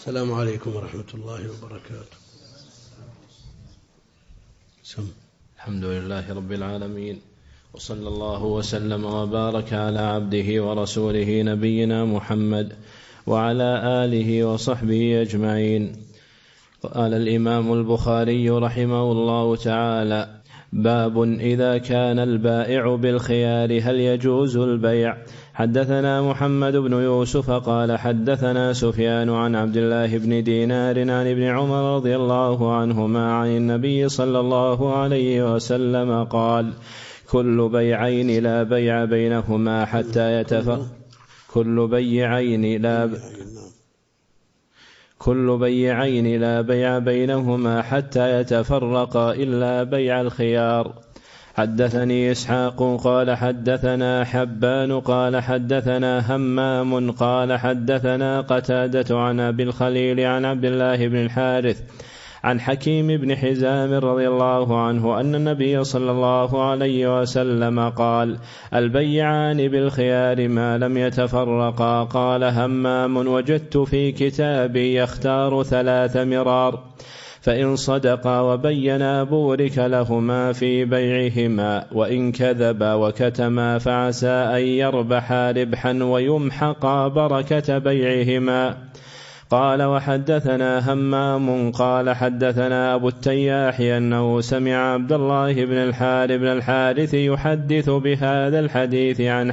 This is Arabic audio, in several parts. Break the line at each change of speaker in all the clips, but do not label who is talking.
السلام عليكم ورحمة الله وبركاته.
الحمد لله رب العالمين، وصلى الله وسلم وبارك على عبده ورسوله نبينا محمد وعلى آله وصحبه أجمعين. قال الإمام البخاري رحمه الله تعالى: باب إذا كان البائع بالخيار هل يجوز البيع؟ حدثنا محمد بن يوسف قال حدثنا سفيان عن عبد الله بن دينار عن ابن عمر رضي الله عنهما عن النبي صلى الله عليه وسلم قال: كل بيعين لا بيع بينهما حتى يتفرقا إلا بيع الخيار. حدثني إسحاق قال حدثنا حبان قال حدثنا همام قال حدثنا قتادة عن أبي الخليل عن عبد الله بن الحارث عن حكيم بن حزام رضي الله عنه أن النبي صلى الله عليه وسلم قال: البيعان بالخيار ما لم يتفرقا. قال همام: وجدت في كتابي يختار 3 مرار، فإن صدقا وبينا بورك لهما في بيعهما، وإن كذبا وكتما فعسى أن يربحا ربحا ويمحقا بركة بيعهما. قال: وحدثنا همام قال حدثنا أبو التياح أنه سمع عبد الله بن الحارث يحدث بهذا الحديث عن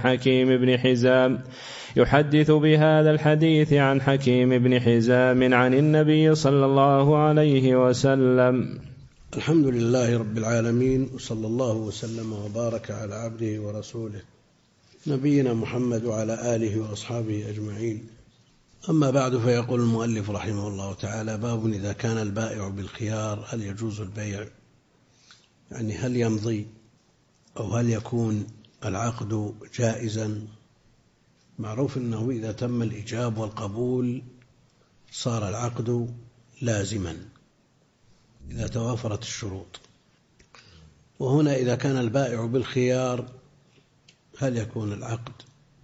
حكيم بن حزام عن النبي صلى الله عليه وسلم.
الحمد لله رب العالمين، وصلى الله وسلم وبارك على عبده ورسوله نبينا محمد وعلى آله وأصحابه أجمعين. أما بعد، فيقول المؤلف رحمه الله تعالى: باب إذا كان البائع بالخيار هل يجوز البيع؟ يعني هل يمضي أو هل يكون العقد جائزا؟ معروف أنه إذا تم الإجاب والقبول صار العقد لازما إذا توافرت الشروط. وهنا إذا كان البائع بالخيار هل يكون العقد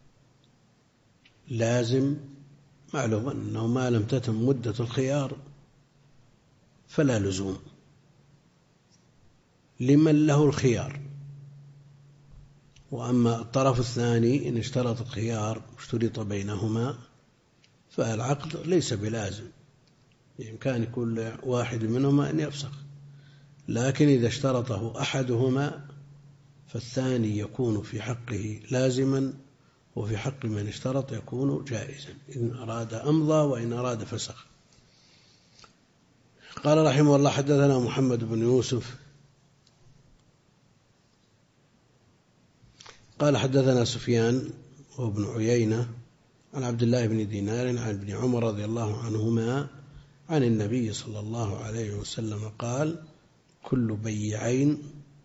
لازم؟ معلوم أنه ما لم تتم مدة الخيار فلا لزوم لمن له الخيار. وأما الطرف الثاني إن اشترط الخيار واشترط بينهما فالعقد ليس بلازم، بإمكان كل واحد منهما أن يفسخ، لكن إذا اشترطه أحدهما فالثاني يكون في حقه لازما، وفي حق من اشترط يكون جائزا، إن أراد أمضى وإن أراد فسخ. قال رحمه الله: حدثنا محمد بن يوسف قال حدثنا سفيان وابن عيينة عن عبد الله بن دينار عن ابن عمر رضي الله عنهما عن النبي صلى الله عليه وسلم قال: كل بيعين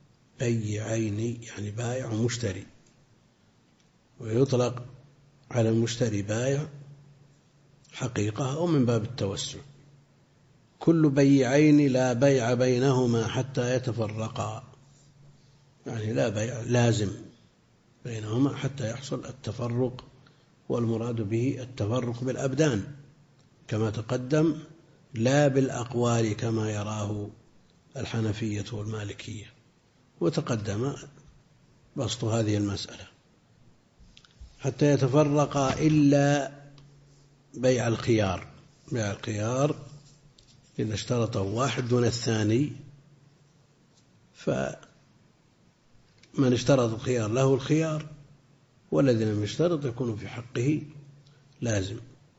يعني بائع ومشتري، ويطلق على المشتري بائع حقيقة أو من باب التوسع. كل بيعين لا بيع بينهما حتى يتفرقا، يعني لا بيع لازم بينهما حتى يحصل التفرق، والمراد به التفرق بالأبدان كما تقدم، لا بالأقوال كما يراه الحنفية والمالكية، وتقدم بسط هذه المسألة. حتى يتفرقا إلا بيع الخيار. بيع الخيار إذا اشترطه واحد دون الثاني، فمن اشترط الخيار له الخيار، والذي لم يشترط يكون في حقه لازم.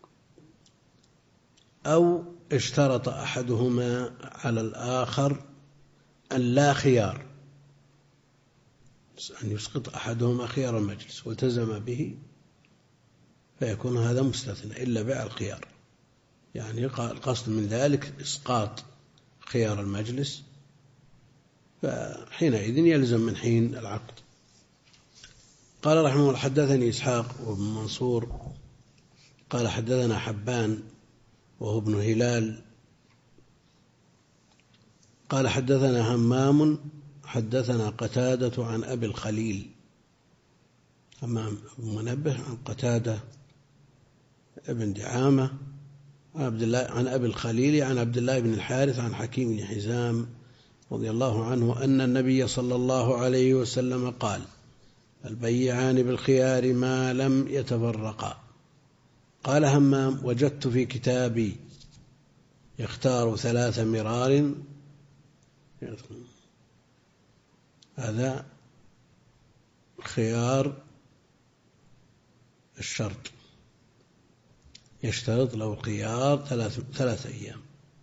أو اشترط أحدهما على الآخر أن لا خيار، أن يسقط أحدهما خيار المجلس والتزم به، فيكون هذا مستثنى إلا بيع الخيار، يعني القصد من ذلك إسقاط خيار المجلس، فحينئذ يلزم من حين العقد. قال رحمه الله: حدثني إسحاق وابن منصور قال حدثنا حبان وهو ابن هلال قال حدثنا همام حدثنا قتادة عن أبي الخليل، همام بن منبه عن قتادة ابن دعامة عن أبي الخليل عن عبد الله بن الحارث عن حكيم بن حزام رضي الله عنه أن النبي صلى الله عليه وسلم قال: البيعان بالخيار ما لم يتفرقا. قال همام: وجدت في كتابي يختار 3 مرار. هذا خيار الشرط، يشترط له الخيار 3 أيام.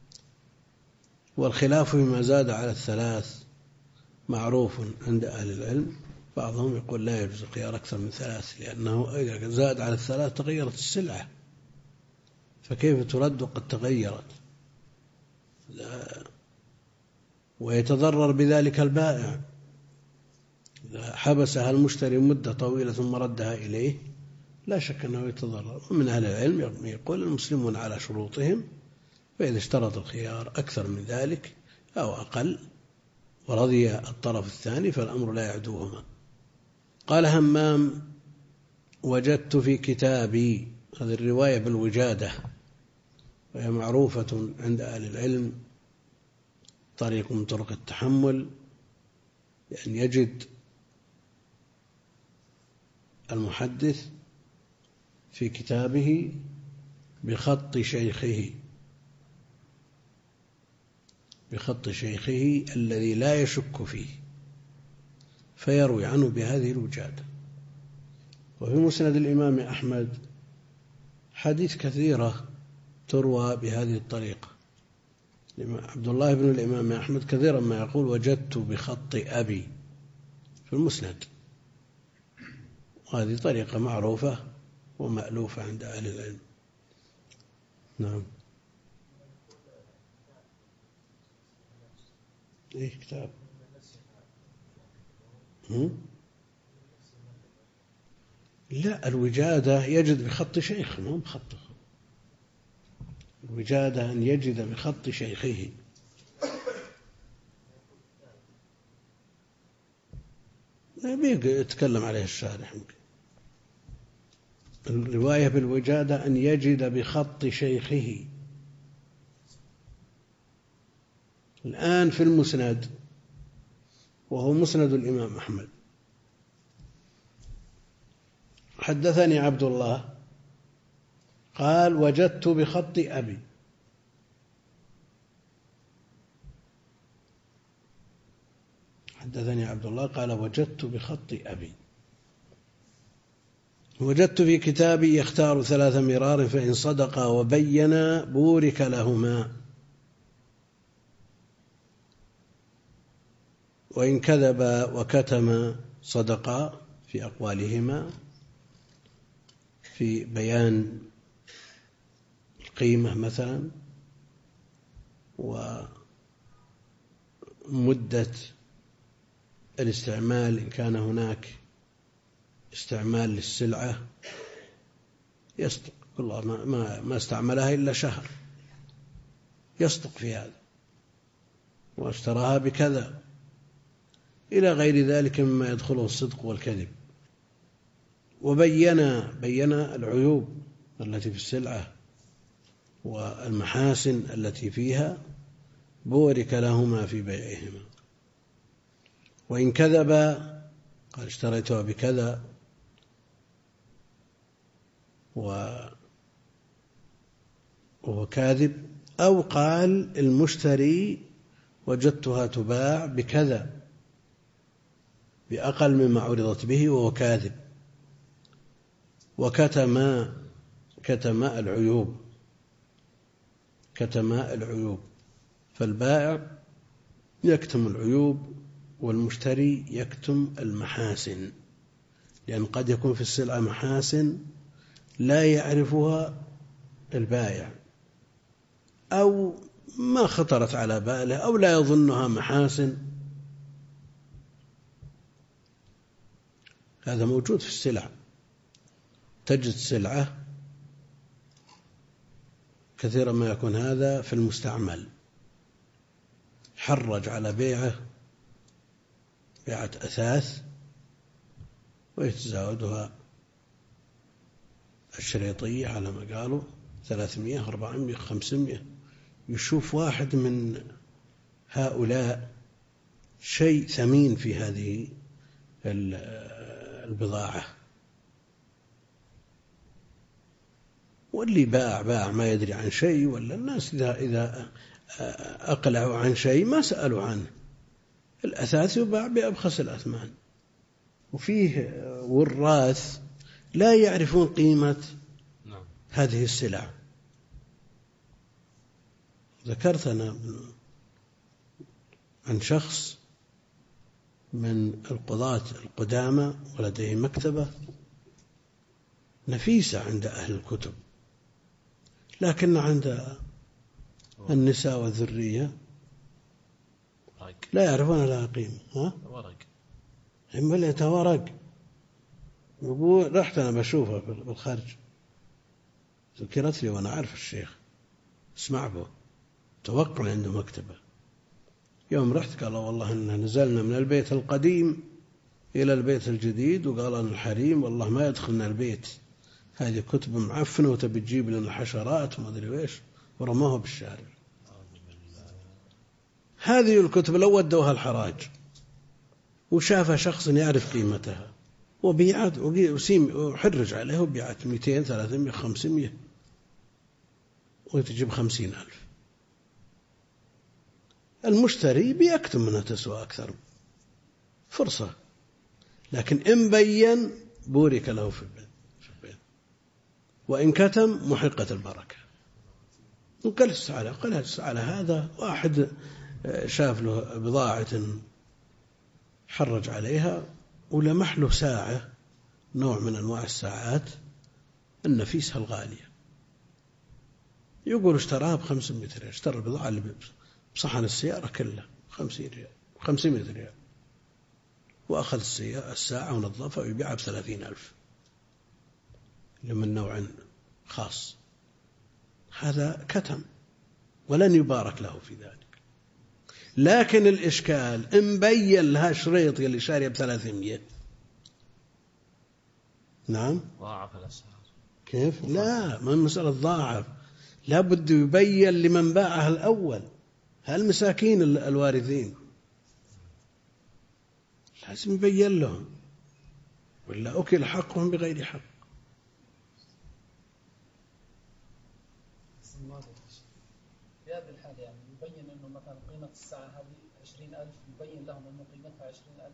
والخلاف فيما زاد على 3 معروف عند أهل العلم. بعضهم يقول لا يجوز الخيار أكثر من 3، لأنه إذا زاد على 3 تغيرت السلعة، فكيف ترد وقد تغيرت؟ ويتضرر بذلك البائع إذا حبسها المشتري مدة طويلة ثم ردها إليه، لا شك أنه يتضرر. ومن أهل العلم يقول المسلمون على شروطهم، فإذا اشترط الخيار أكثر من ذلك أو أقل ورضي الطرف الثاني فالأمر لا يعدوهما. قال همام: وجدت في كتابي. هذه الرواية بالوجادة، وهي معروفة عند أهل العلم، طريق من طرق التحمل، لأن يجد المحدث في كتابه بخط شيخه الذي لا يشك فيه، فيروي عنه بهذه الوجادة. وفي مسند الإمام أحمد حديث كثيرة تروى بهذه الطريقة. عبد الله بن الإمام أحمد كثيرا ما يقول: وجدت بخط أبي في المسند. هذه طريقة معروفة ومألوفة عند أهل العلم. نعم. إيه كتاب؟ لا، الوجادة يجد بخط شيخ، مو بخطه. الوجادة أن يجد بخط شيخه. يتكلم عليه الشارح. الرواية بالوجادة أن يجد بخط شيخه. الآن في المسند، وهو مسند الإمام أحمد: حدثني عبد الله قال: وجدت بخط أبي. حدثني عبد الله قال: وجدت بخط أبي. وجدت في كتابي يختار 3 مرار، فإن صدقا وبينا بورك لهما، وإن كذبا وكتما صدقا في أقوالهما، في بيان القيمة مثلا ومدة الاستعمال إن كان هناك استعمال للسلعة، يصدق. والله ما استعملها إلا شهر، يصدق في هذا، واشتراها بكذا، إلى غير ذلك مما يدخله الصدق والكذب. وبين العيوب التي في السلعة والمحاسن التي فيها، بورك لهما في بيعهما. وإن كذبا، قال: اشتريتها بكذا، وهو كاذب، أو قال المشتري: وجدتها تباع بكذا بأقل مما عرضت به، وهو كاذب، وكتم العيوب. فالبائع يكتم العيوب، والمشتري يكتم المحاسن، لأن قد يكون في السلعة محاسن لا يعرفها البائع، أو ما خطرت على باله، أو لا يظنها محاسن. هذا موجود في السلع. تجد سلعة كثيرا ما يكون هذا في المستعمل، حرج على بيعة أثاث، ويتزاودها الشريطية على ما قالوا، 300 400 500. يشوف واحد من هؤلاء شيء ثمين في هذه البضاعة، واللي باع ما يدري عن شيء، ولا الناس إذا أقلعوا عن شيء ما سألوا عنه، الأثاث يباع بأبخس الأثمان. وفيه وراث لا يعرفون قيمة هذه السلع. ذكرت أنا عن شخص من القضاة القدامى ولديه مكتبة نفيسة عند أهل الكتب، لكن عند النساء والذرية لا يعرفون لها قيمة. ورق ورق. يقول رحت أنا بشوفها بالخارج، ذكرت لي وأنا عارف الشيخ اسمع به، توقع عنده مكتبة. يوم رحت قال والله إن نزلنا من البيت القديم إلى البيت الجديد، وقال أن الحريم والله ما يدخلنا البيت، هذه كتب معفنة وتبي تجيب لنا حشرات وما أدري وإيش، ورموها بالشارع. هذه الكتب لو ودوها الحراج وشاف شخص يعرف قيمتها وبيعت وحرج عليه وبيعت 200 300 500 وتجيب 50,000. المشتري بيكتم منها تسوى أكثر، فرصة. لكن إن بين بورك له في البيت، وإن كتم محقت البركة. وقلت على هذا واحد شاف له بضاعة حرج عليها ولمح له ساعة، نوع من أنواع الساعات النفيسة الغالية، يقول اشتراها ب500 ريال، اشترى البضاعة اللي بصحن السيارة كلها 50 ريال 500 ريال، وأخذ الساعة ونظفها ويبيعها ب30,000 لمن نوع خاص. هذا كتم ولن يبارك له في ذلك. لكن الإشكال إن بين لها شريط اللي شارية ب300، نعم
ضاعف الأسعار.
كيف؟ لا، ما مسألة ضاعف، لا بد يبين لمن باعها الأول، هالمساكين الوارثين لازم يبين لهم، ولا أكل حقهم بغير حق.
في هذه الحالة يعني يبين أنه مثلا قيمة الساعة هذه 20,000، يبين لهم أنه قيمتها 20,000،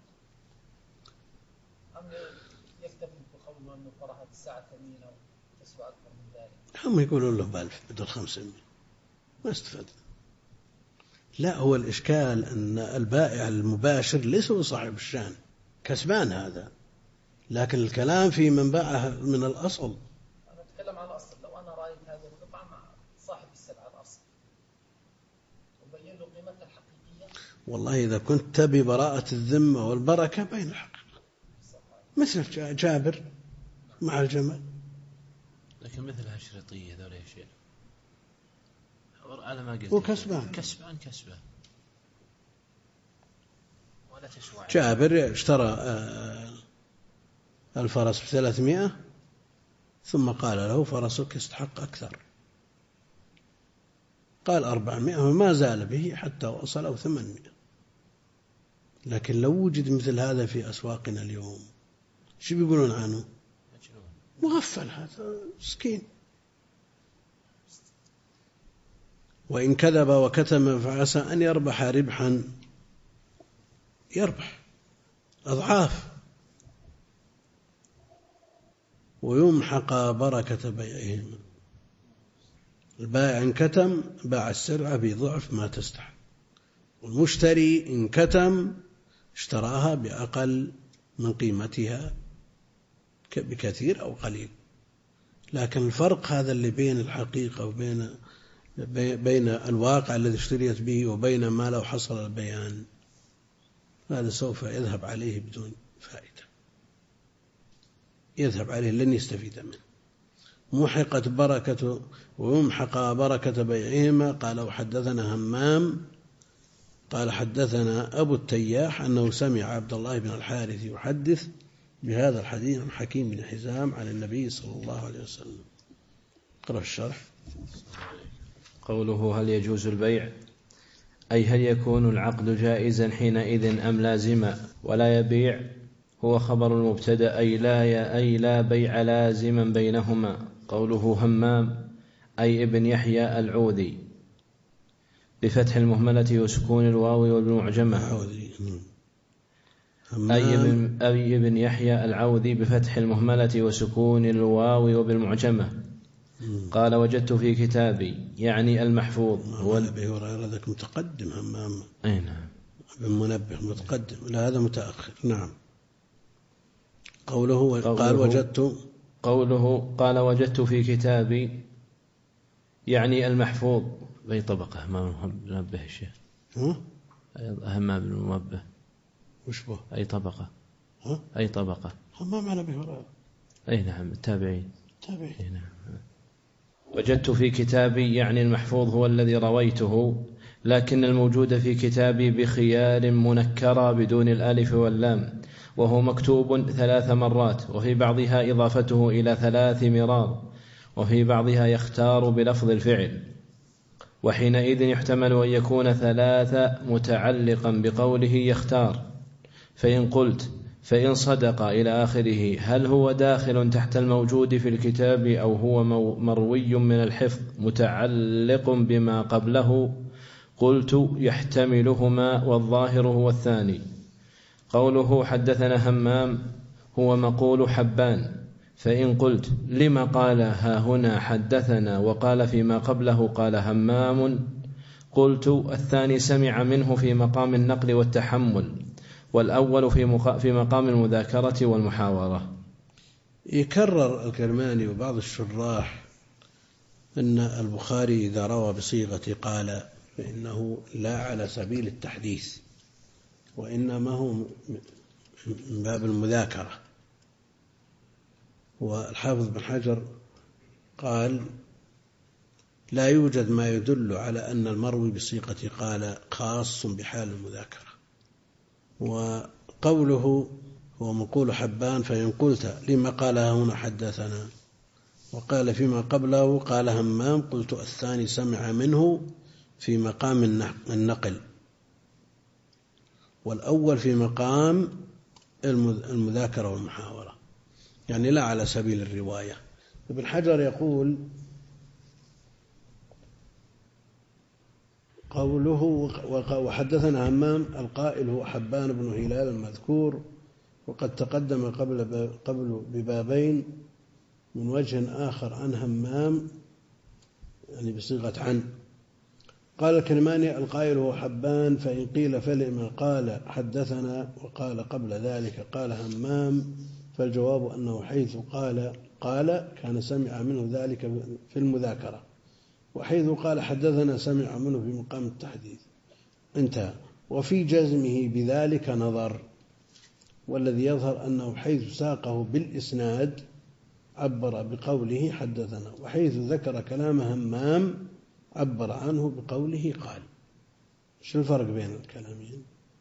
أم يكتفي بقوله أنه فرحت الساعة ثمينة وتسوى أكثر من ذلك؟
هم يقولون له ب1000 بدل 500، ما استفاد. لا، هو الإشكال أن البائع المباشر ليس هو صاحب الشأن، كسبان هذا، لكن الكلام في من باعه من الأصل.
أنا أتكلم عن الأصل. لو أنا رأيت هذه القطعة مع صاحب السلعة الأصل وبين له قيمتها الحقيقية،
والله إذا كنت تبي براءة الذمة والبركة بين الحقيقة، مثل جابر مع الجمل.
لكن مثل هالشريطية ذول يا شيخ على ما قلت
وكسبان
ولا تسوى.
جابر اشترى الفرس ب300 ثم قال له فرسك يستحق أكثر، قال 400 وما زال به حتى وصل أو 800. لكن لو وجد مثل هذا في أسواقنا اليوم شو بيقولون عنه؟ مغفل، هذا مسكين. وإن كذب وكتم فعسى أن يربح ربحا، يربح أضعاف، ويمحق بركة بيعهم. البائع إن كتم باع السلعة بضعف ما تستحق، والمشتري إن كتم اشتراها بأقل من قيمتها بكثير أو قليل. لكن الفرق هذا اللي بين الحقيقة وبين الواقع الذي اشتريت به وبين ما لو حصل البيان، هذا سوف يذهب عليه بدون فائدة، يذهب عليه لن يستفيد منه. محقت بركة ويمحق بركة بيعهما. قال وحدثنا همام قال حدثنا أبو التياح أنه سمع عبد الله بن الحارث يحدث بهذا الحديث عن حكيم بن حزام عن النبي صلى الله عليه وسلم. اقرأ الشرح.
قوله هل يجوز البيع أي هل يكون العقد جائزا حينئذ أم لازما؟ ولا يبيع هو خبر المبتدأ أي لا بيع لازما بينهما. قوله همام أي ابن يحيى العوذي بفتح المهملة وسكون الواو والمعجمة. أي ابن يحيى العوذي بفتح المهملة وسكون الواو وبالمعجمة. قال وجدت في كتابي يعني المحفوظ
هو أبي هريرة ذاك متقدم همام.
أي نعم.
ابن منبه متقدم، لا هذا متأخر. نعم. قوله
قال وجدت في كتابي يعني المحفوظ بأي طبقة؟ ما منبه الشيخ همام بن منبه
وش به؟
أي طبقة؟ أي طبقة؟
همام عن أبي هريرة.
أي نعم التابعين.
أي
نعم. وجدت في كتابي يعني المحفوظ هو الذي رويته، لكن الموجود في كتابي بخيار منكرة بدون الألف واللام، وهو مكتوب 3 مرات، وفي بعضها إضافته إلى 3 مرار، وفي بعضها يختار بلفظ الفعل. وحينئذ يحتمل أن يكون 3 متعلقا بقوله يختار، فإن قلت فإن صدق إلى آخره هل هو داخل تحت الموجود في الكتاب أو هو مروي من الحفظ متعلق بما قبله؟ قلت يحتملهما والظاهر هو الثاني. قوله حدثنا همام هو مقول حبان، فإن قلت لما قال ها هنا حدثنا وقال فيما قبله قال همام؟ قلت الثاني سمع منه في مقام النقل والتحمل، والأول في مقام المذاكرة والمحاورة.
يكرر الكرماني وبعض الشراح أن البخاري إذا روى بصيغة قال فإنه لا على سبيل التحديث، وإنما هو من باب المذاكرة. والحافظ بن حجر قال لا يوجد ما يدل على أن المروي بصيغة قال خاص بحال المذاكرة. وقوله هو مقول حبان، فإن قلت لما قال هنا حدثنا وقال فيما قبله قال همام، قلت الثاني سمع منه في مقام النقل، والأول في مقام المذاكرة والمحاورة، يعني لا على سبيل الرواية. ابن حجر يقول قوله وحدثنا همام القائل هو حبان بن هلال المذكور، وقد تقدم قبل ببابين من وجه آخر عن همام يعني بصيغة عن. قال الكرماني القائل هو حبان، فإن قيل فلما قال حدثنا وقال قبل ذلك قال همام، فالجواب أنه حيث قال كان سمع منه ذلك في المذاكرة، وحيث قال حدثنا سمع منه في مقام التحديث. انتهى. وفي جزمه بذلك نظر، والذي يظهر أنه حيث ساقه بالإسناد عبر بقوله حدثنا، وحيث ذكر كلام همام عبر عنه بقوله قال. شو الفرق بين الكلامين؟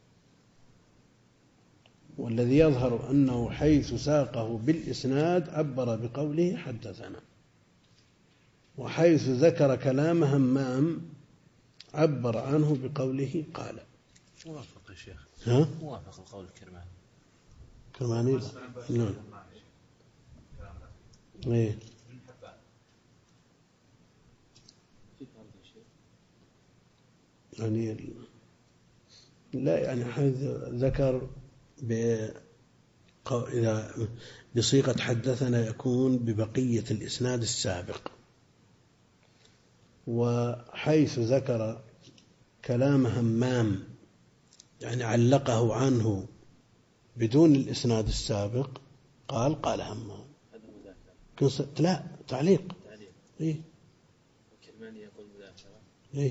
والذي يظهر أنه حيث ساقه بالإسناد عبر بقوله حدثنا، وحيث ذكر كلام همام عبر عنه بقوله قال.
موافق يا شيخ. موافق القول
الكرماني. نعم. ايه يعني لا يعني حيث ذكر إذا بصيغة حدثنا يكون ببقية الإسناد السابق، وحيث ذكر كلام همام يعني علقه عنه بدون الإسناد السابق قال همام. لا تعليق. إيه
الكرماني يقول مذاكرة.
إيه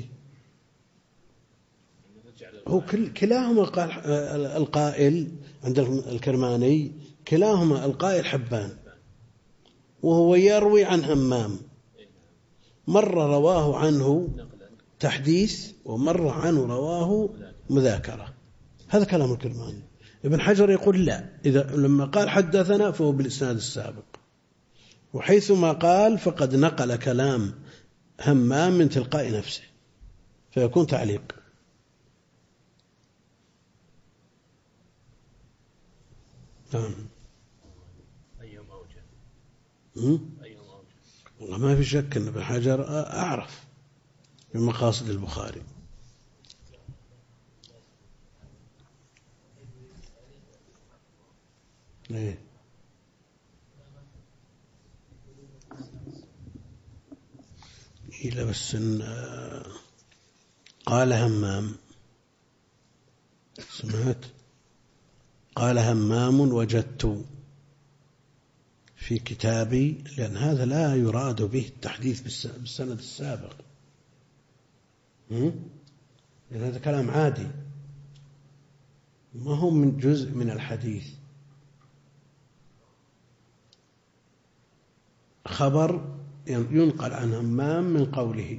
هو كلاهما قال القائل عند الكرماني كلاهما القائل حبان، وهو يروي عن همام، مرة رواه عنه تحديث ومرة عنه رواه مذاكرة. هذا كلام الكرماني. ابن حجر يقول لا، إذا لما قال حدثنا فهو بالإسناد السابق، وحيثما قال فقد نقل كلام همام من تلقاء نفسه فيكون تعليق. نعم.
أي موجة؟
أي موجة؟ والله ما في شك أن ابن حجر أعرف بمقاصد البخاري. إيه؟ إلا بس قال همام، سمعت؟ قال همام وجدت في كتابي، لأن هذا لا يراد به التحديث بالسند السابق، لأن هذا كلام عادي ما هو من جزء من الحديث، خبر ينقل عن همام من قوله.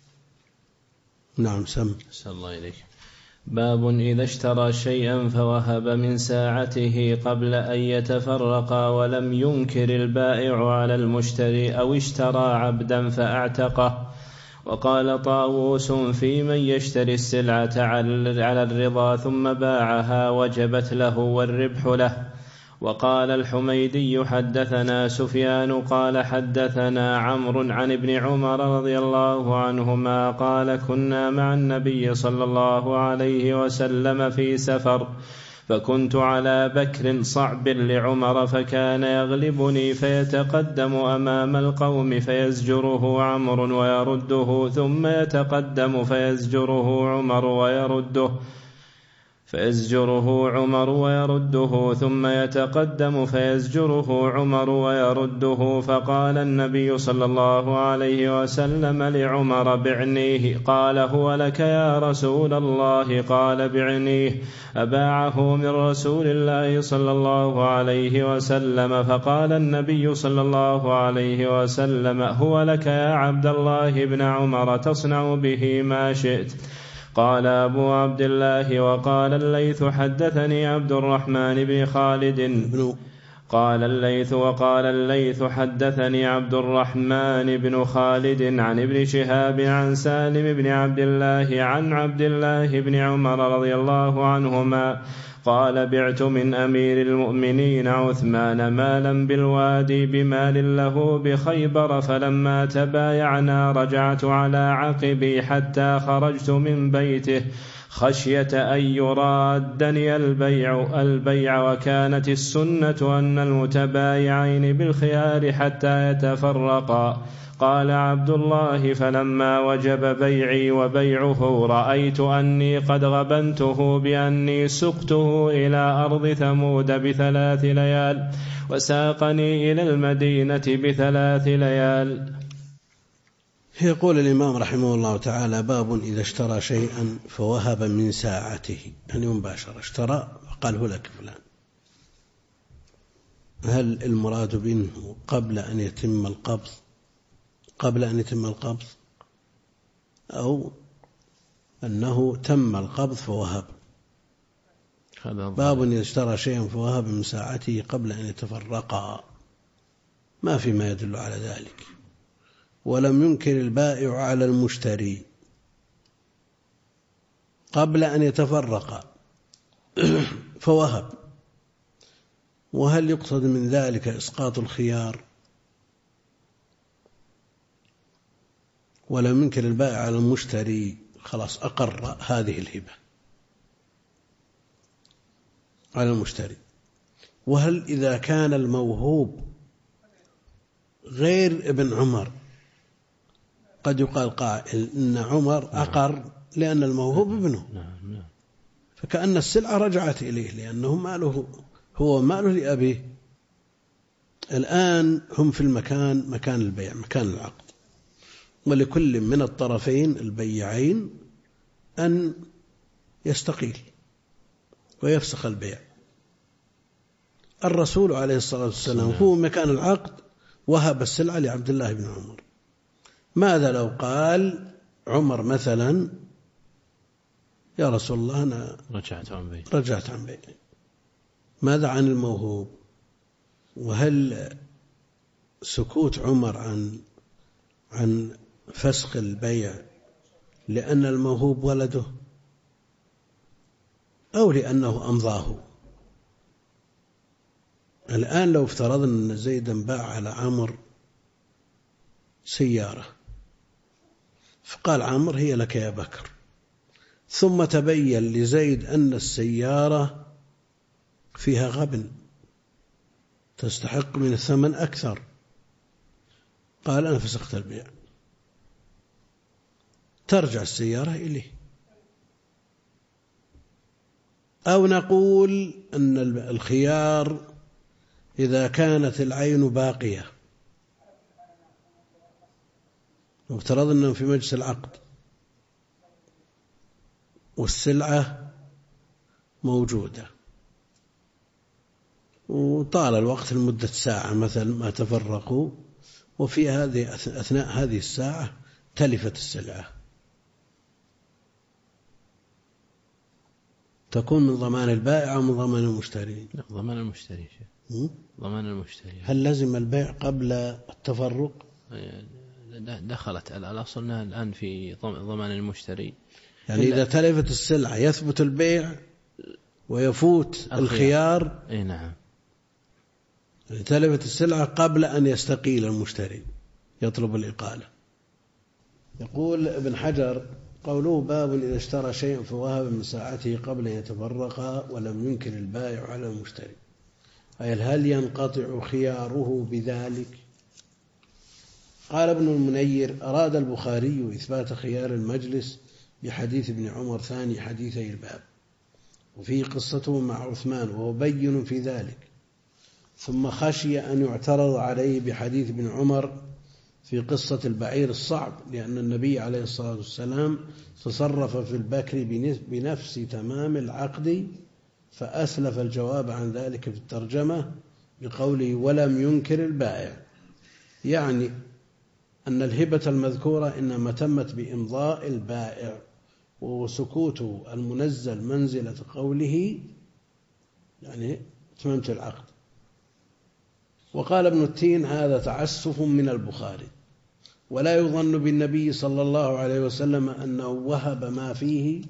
نعم. سم.
أحسن الله إليك. باب إذا اشترى شيئا فوهب من ساعته قبل أن يتفرقا ولم ينكر البائع على المشتري، أو اشترى عبدا فأعتقه. وقال طاووس في من يشتري السلعة على الرضا ثم باعها وجبت له والربح له. وقال الحميدي حدثنا سفيان قال حدثنا عمرو عن ابن عمر رضي الله عنهما قال كنا مع النبي صلى الله عليه وسلم في سفر، فكنت على بكر صعب لعمر، فكان يغلبني فيتقدم أمام القوم فيزجره عمرو ويرده، ثم يتقدم فيزجره عمر ويرده ثم يتقدم فيزجره عمر ويرده. فقال النبي صلى الله عليه وسلم لعمر بعنيه، قال هو لك يا رسول الله؟ قال بعنيه. أباعه من رسول الله صلى الله عليه وسلم. فقال النبي صلى الله عليه وسلم هو لك يا عبد الله بن عمر، تصنع به ما شئت. قال أبو عبد الله وقال الليث حدثني عبد الرحمن بن خالد قال الليث حدثني عبد الرحمن بن خالد عن ابن شهاب عن سالم بن عبد الله عن عبد الله بن عمر رضي الله عنهما قال بعت من أمير المؤمنين عثمان مالا بالوادي بمال له بخيبر، فلما تبايعنا رجعت على عقبي حتى خرجت من بيته خشية أن يرادني البيع، وكانت السنة أن المتبايعين بالخيار حتى يتفرقا. قال عبد الله فلما وجب بيعي وبيعه رأيت أني قد غبنته بأني سقته إلى أرض ثمود ب3 ليال، وساقني إلى المدينة ب3 ليال.
يقول الإمام رحمه الله تعالى باب إذا اشترى شيئا فوهب من ساعته، يعني مباشرة اشترى وقال هو لك فلان، هل المراد منه قبل أن يتم القبض أو أنه تم القبض فوهب؟ باب إذا اشترى شيئا فوهب من ساعته قبل أن يتفرقا، ما في ما يدل على ذلك. ولم ينكر البائع على المشتري قبل أن يتفرقا فوهب. وهل يقصد من ذلك إسقاط الخيار؟ ولم ينكر البائع على المشتري، خلاص أقر هذه الهبة على المشتري. وهل إذا كان الموهوب غير ابن عمر، قد يقال قائل إن عمر أقر لأن الموهوب ابنه، فكأن السلعة رجعت إليه لأنه ماله، هو ماله لأبيه. الآن هم في مكان البيع، مكان العقد، ولكل من الطرفين البيعين أن يستقيل ويفسخ البيع. الرسول عليه الصلاة والسلام هو مكان العقد وهب السلعة لعبد الله بن عمر. ماذا لو قال عمر مثلا يا رسول الله أنا رجعت عن بيعي، ماذا عن الموهوب؟ وهل سكوت عمر عن فسخ البيع لأن الموهوب ولده أو لأنه أمضاه؟ الآن لو افترضنا أن زيدا باع على عمرو سيارة، فقال عمرو هي لك يا بكر، ثم تبين لزيد أن السيارة فيها غبن تستحق من الثمن أكثر، قال أنا فسخت البيع، ترجع السيارة إليه. أو نقول أن الخيار إذا كانت العين باقية، وافترض أنه في مجلس العقد والسلعة موجودة وطال الوقت لمدة ساعة مثلا ما تفرقوا، وفي أثناء هذه الساعة تلفت السلعة، تكون من ضمان البائع أو من ضمان المشتري؟
لا، ضمان المشتري. ضمان المشتري.
هل لزم البيع قبل التفرق؟
دخلت الأصل أنها الآن في ضمان المشتري.
يعني إذا تلفت السلعة يثبت البيع ويفوت الخيار.
أي نعم.
يعني تلفت السلعة قبل أن يستقيل المشتري يطلب الإقالة. يقول ابن حجر قوله باب إذا اشترى شيئا فوهب من ساعته قبل أن يتفرق ولم ينكر البائع على المشتري، أي هل ينقطع خياره بذلك؟ قال ابن المنير أراد البخاري إثبات خيار المجلس بحديث ابن عمر ثاني حديثي الباب، وفيه قصته مع عثمان وهو بين في ذلك، ثم خشي أن يعترض عليه بحديث ابن عمر في قصة البعير الصعب، لأن النبي عليه الصلاة والسلام تصرف في البكر بنفس تمام العقد، فأسلف الجواب عن ذلك في الترجمة بقوله ولم ينكر البائع، يعني أن الهبة المذكورة إنما تمت بإمضاء البائع، وسكوته المنزل منزلة قوله يعني تممت العقد. وقال ابن التين هذا تعسف من البخاري، ولا يظن بالنبي صلى الله عليه وسلم أنه وهب ما فيه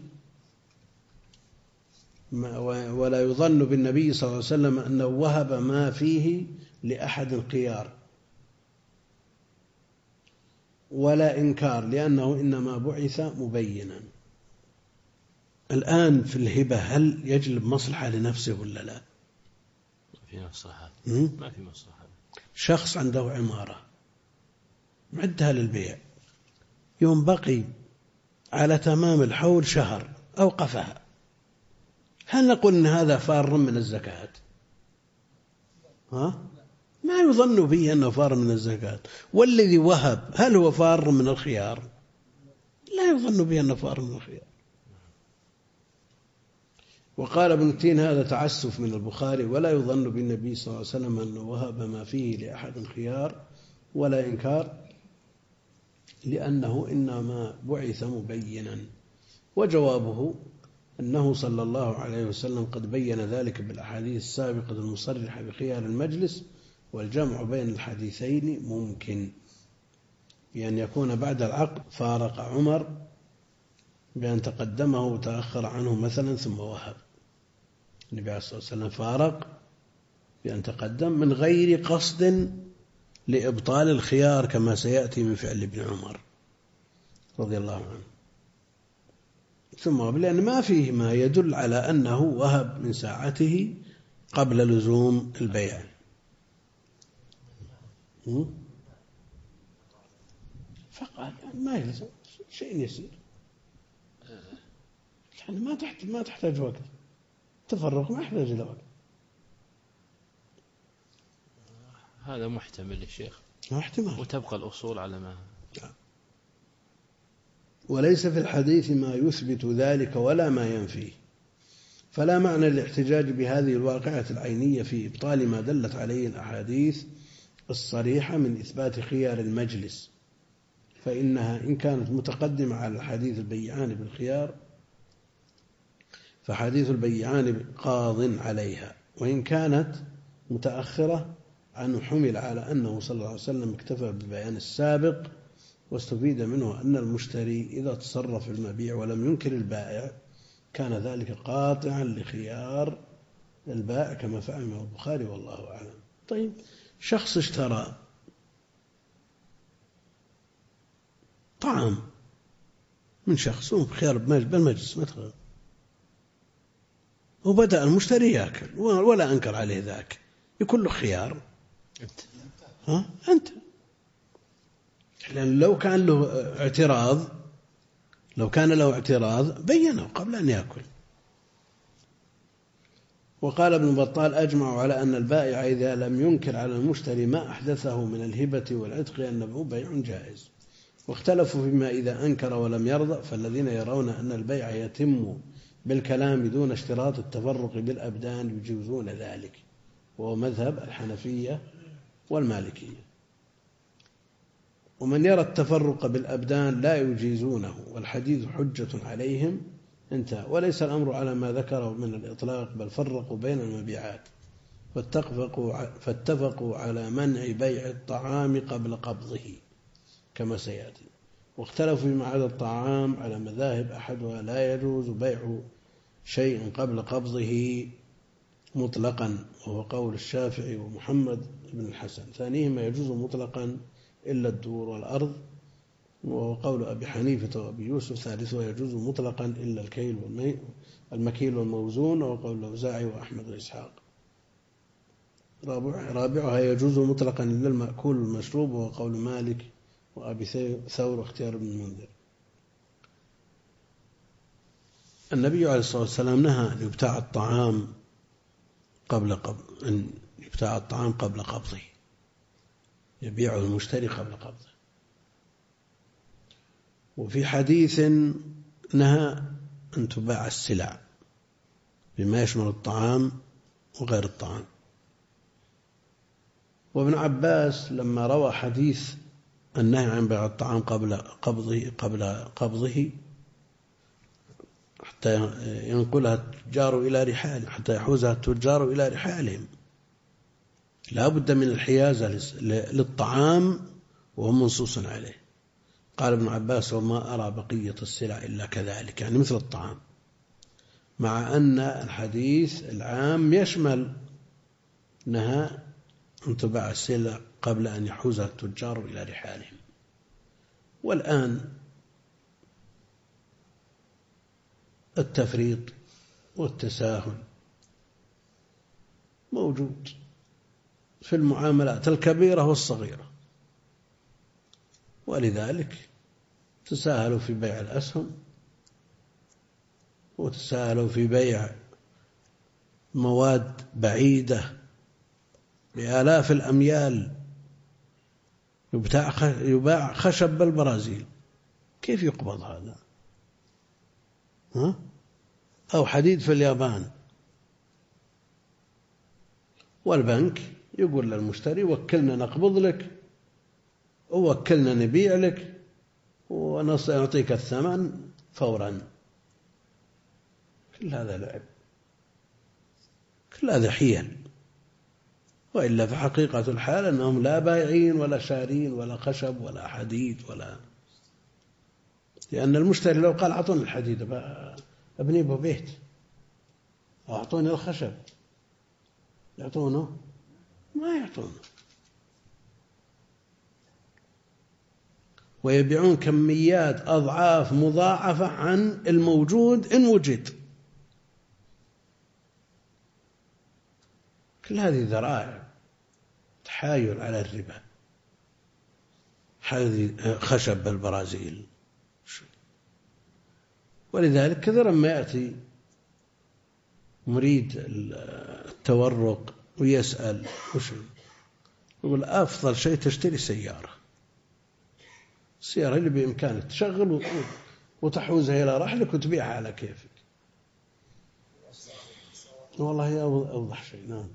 ولا يظن بالنبي صلى الله عليه وسلم أنه وهب ما فيه لأحد الخيار ولا إنكار، لأنه إنما بعث مبينا. الآن في الهبة هل يجلب مصلحة لنفسه ولا لا؟
في مصلحة. ما في مصلحة.
شخص عنده عمارة معدها للبيع، يوم بقي على تمام الحول شهر أوقفها، هل نقول إن هذا فار من الزكاة؟ ما يظن به أنه فار من الزكاة. والذي وهب هل هو فار من الخيار؟ لا يظن به أنه فار من الخيار. وقال ابن التين هذا تعسف من البخاري، ولا يظن بالنبي صلى الله عليه وسلم أنه وهب ما فيه لأحد خيار ولا إنكار، لأنه إنما بعث مبينا. وجوابه أنه صلى الله عليه وسلم قد بين ذلك بالأحاديث السابقة المصرحة بخيار المجلس، والجمع بين الحديثين ممكن بأن يكون بعد العقد فارق عمر بأن تقدمه وتأخر عنه مثلا ثم وهب. النبي عليه الصلاة والسلام فارق بأن تقدم من غير قصد لإبطال الخيار كما سيأتي من فعل ابن عمر رضي الله عنه، ثم لأن ما فيه ما يدل على أنه وهب من ساعته قبل لزوم البيع. فقال يعني ما يلزم، شيء يسير، يعني ما تحتاج وقت، تفرق ما يحتاج إلى وقت.
هذا محتمل الشيخ،
احتمال،
وتبقى الأصول على ما.
وليس في الحديث ما يثبت ذلك ولا ما ينفيه، فلا معنى للاحتجاج بهذه الواقعة العينية في إبطال ما دلت عليه الأحاديث الصريحة من إثبات خيار المجلس، فإنها إن كانت متقدمة على الحديث البيعان بالخيار فحديث البيعان قاض عليها، وإن كانت متأخرة عنه حمل على أنه صلى الله عليه وسلم اكتفى بالبيان السابق واستفيد منه أن المشتري إذا تصرف في المبيع ولم ينكر البائع كان ذلك قاطعا لخيار البائع كما فعل البخاري والله أعلم. طيب شخص اشترى طعام من شخص بخيار بالمجلس مثلا، وبدأ المشتري يأكل ولا أنكر عليه ذاك، يكون له خيار أنت. لأن لو كان له اعتراض بينه قبل أن يأكل. وقال ابن بطال أجمع على أن البائع إذا لم ينكر على المشتري ما أحدثه من الهبة والعتق أنه بيع جائز. واختلفوا فيما إذا أنكر ولم يرضى، فالذين يرون أن البيع يتم بالكلام دون اشتراط التفرق بالأبدان يجوزون ذلك، وهو مذهب الحنفية والمالكية. ومن يرى التفرق بالأبدان لا يجيزونه، والحديث حجة عليهم انتهى. وليس الأمر على ما ذكره من الإطلاق، بل فرقوا بين المبيعات فاتفقوا على منع بيع الطعام قبل قبضه كما سيأتي. واختلفوا فيما عدا الطعام على مذاهب، أحدها لا يجوز بيع شيء قبل قبضه مطلقا، وهو قول الشافعي ومحمد بن الحسن. ثانيهما يجوز مطلقا إلا الدور والأرض، وهو قول أبي حنيفة وأبي يوسف. ثالثها يجوز مطلقا إلا المكيل والموزون، وهو قول الأوزاعي وأحمد وإسحاق. رابعها يجوز مطلقا إلا المأكول والمشروب، وهو قول مالك وأبي ثور واختيار ابن المنذر. النبي عليه الصلاة والسلام نهى أن يبتاع الطعام قبل قبضه، يبيعه المشتري قبل قبضه. وفي حديث نهى أن تباع السلع بما يشمل الطعام وغير الطعام. وابن عباس لما روى حديث النهي عن بيع الطعام قبل قبضه حتى ينقلها التجار إلى رحال، حتى يحوزها التجار إلى رحالهم، لا بد من الحيازة للطعام وهو منصوص عليه. قال ابن عباس: وما أرى بقية السلع إلا كذلك، يعني مثل الطعام، مع أن الحديث العام يشمل نهى أن تباع السلع قبل أن يحوزها التجار إلى رحالهم. والآن التفريط والتساهل موجود في المعاملات الكبيرة والصغيرة، ولذلك تساهلوا في بيع الأسهم، وتساهلوا في بيع مواد بعيدة بآلاف الأميال. يباع خشب بالبرازيل، كيف يقبض هذا؟ أو حديد في اليابان، والبنك يقول للمشتري: وكلنا نقبض لك، ووكلنا نبيع لك، ونعطيك الثمن فورا. كل هذا لعب، كل هذا حيل. وإلا في حقيقة الحال أنهم لا بايعين ولا شارين ولا خشب ولا حديد لأن المشتري لو قال: أعطوني الحديد أبني به بيت، أعطوني الخشب، يعطونه؟ ما يعطونه. ويبيعون كميات أضعاف مضاعفة عن الموجود إن وجد. كل هذه ذرائع تحايل على الربا. هذه خشب بالبرازيل. ولذلك كثيرا ما يأتي مريد التورق ويسأل يقول: أفضل شيء تشتري سيارة، السيارة اللي بإمكانك تشغل وتحوزها إلى رحلك وتبيعها على كيفك. والله هي أوضح شيء. نعم.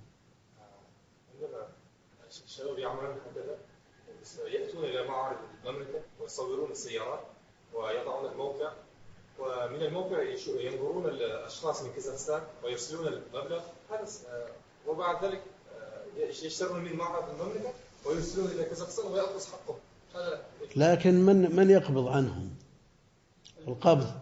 الشباب يعملون هكذا، يأتون إلى معارض المملكة ويصورون السيارات ويضعون الموقع، ومن الموقع ينظرون الأشخاص من كازاخستان ويرسلون المبلغ هذا، وبعد ذلك يشترون من معرض المملكة ويرسلون إلى كازاخستان ويأخذ حقهم.
لكن من يقبض عنهم؟ القبض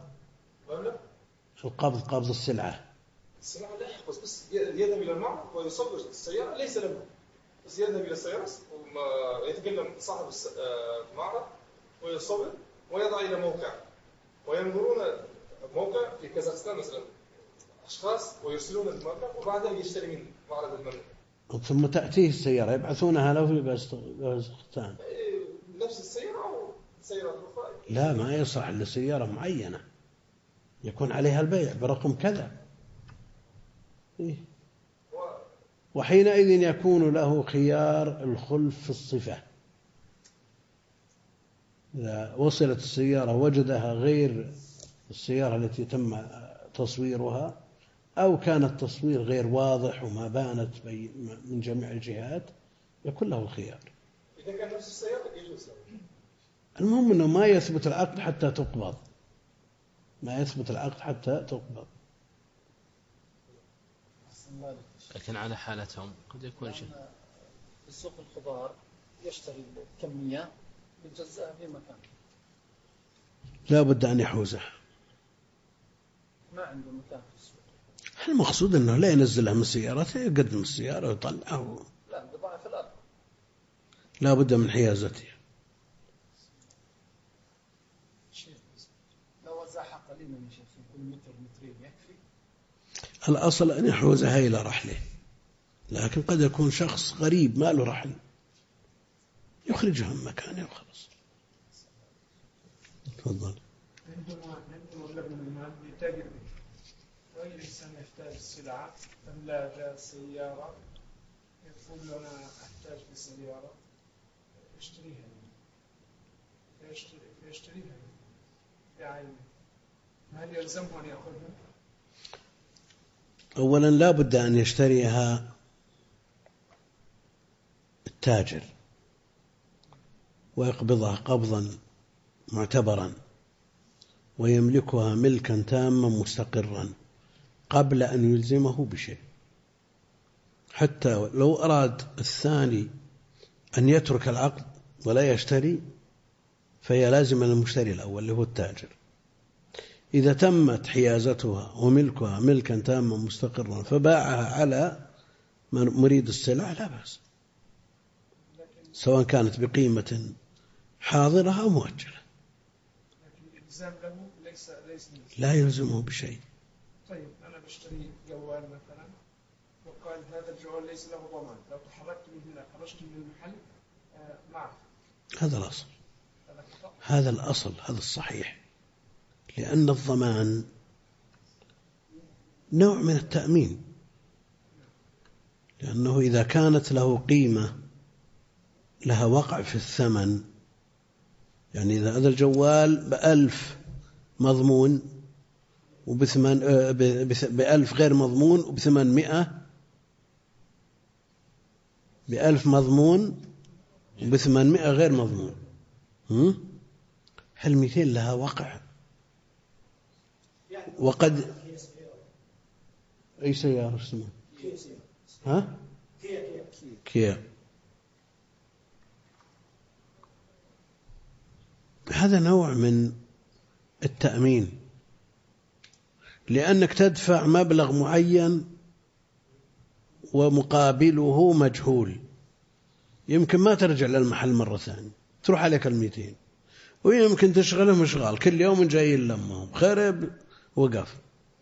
قبض السلعة
لا يحفظ، بس يذهب إلى المعرض ويصور السيارة ليس له، بس يذهب إلى السيارة ويتكلم صاحب المعرض ويصور ويضع إلى موقع، وينظرون موقع في كازاخستان مثلا أشخاص ويرسلون الموقع، وبعدها يشتري من معرض المملكة،
ثم تأتيه السيارة يبعثونها له في كازاخستان.
نفس السيارة أو سيارة أخرى؟
لا، ما يصح لسيارة معينة يكون عليها البيع برقم كذا. وحينئذ يكون له خيار الخلف في الصفة. إذا وصلت السيارة وجدها غير السيارة التي تم تصويرها، أو كان التصوير غير واضح وما بانت من جميع الجهات، يكون له الخيار.
إذا كان نفس السيارة يجوز له.
المهم أنه ما يثبت العقد حتى تقبض،
لكن على حالتهم قد يكون شيء.
في سوق الخضار يشتري الكمية يجزأها في مكان،
لا بد أن يحوزها،
ما عنده مكان في السوق.
المقصود أنه لا ينزلها من سيارته، يقدم السيارة ويطلعها.
لا، بضاعة في الأرض
لا بد من حيازتها.
لو وزعها قليلا يا شيخ، يكون متر مترين يكفي.
الأصل أن يحوزها إلى رحله، لكن قد يكون شخص غريب ما له رحل، يخرجها من مكانه وخلص. تفضل.
عندما لبن المال يتاجر به، وأي إنسان يحتاج السلعة، ثلاجة، سيارة، يقول له أنا أحتاج لسيارة، فيشتريها بعينه، هل يلزمه أن يأخذها؟
أولا لا بد أن يشتريها التاجر ويقبضها قبضا معتبرا ويملكها ملكا تاما مستقرا قبل أن يلزمه بشيء. حتى لو أراد الثاني أن يترك العقد ولا يشتري، فهي لازم المشتري الأول اللي هو التاجر. إذا تمت حيازتها وملكها ملكا تاما مستقرا فباعها على مريد السلع، لا بأس، سواء كانت بقيمة حاضرة أو مؤجلة. لا يلزمه بشيء.
طيب أنا بشتري جوال مثلا، وقال هذا الجوال ليس له ضمان، لو تحركت من هنا خرجت من المحل معه.
هذا الأصل، هذا الصحيح، لأن الضمان نوع من التأمين، لأنه إذا كانت له قيمة لها وقع في الثمن، يعني إذا هذا الجوال ب1000 مضمون ب1000 غير مضمون وب800، ب1000 مضمون وب800 غير مضمون، هل 200 لها وقع؟ وقد أي سيارة اسمها؟ ها؟ كيا. هذا نوع من التأمين، لأنك تدفع مبلغ معين ومقابله مجهول، يمكن ما ترجع للمحل مرة ثانية، تروح عليك 200، ويمكن تشغلهم إشغال كل يوم جاي لمهم خرب وقف،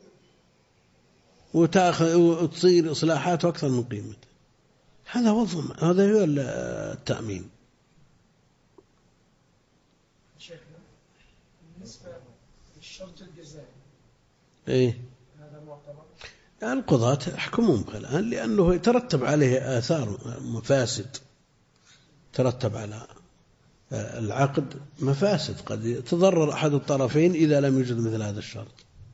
وتصير إصلاحات أكثر من قيمته. هذا وضم، هذا هو التأمين.
شيخنا بالنسبة للشرط الجزائي،
هذا معتبر. القضاة يحكمون الآن، لأنه يترتب عليه آثار مفاسد، ترتب على العقد مفاسد، قد يتضرر أحد الطرفين إذا لم يوجد مثل هذا الشرط.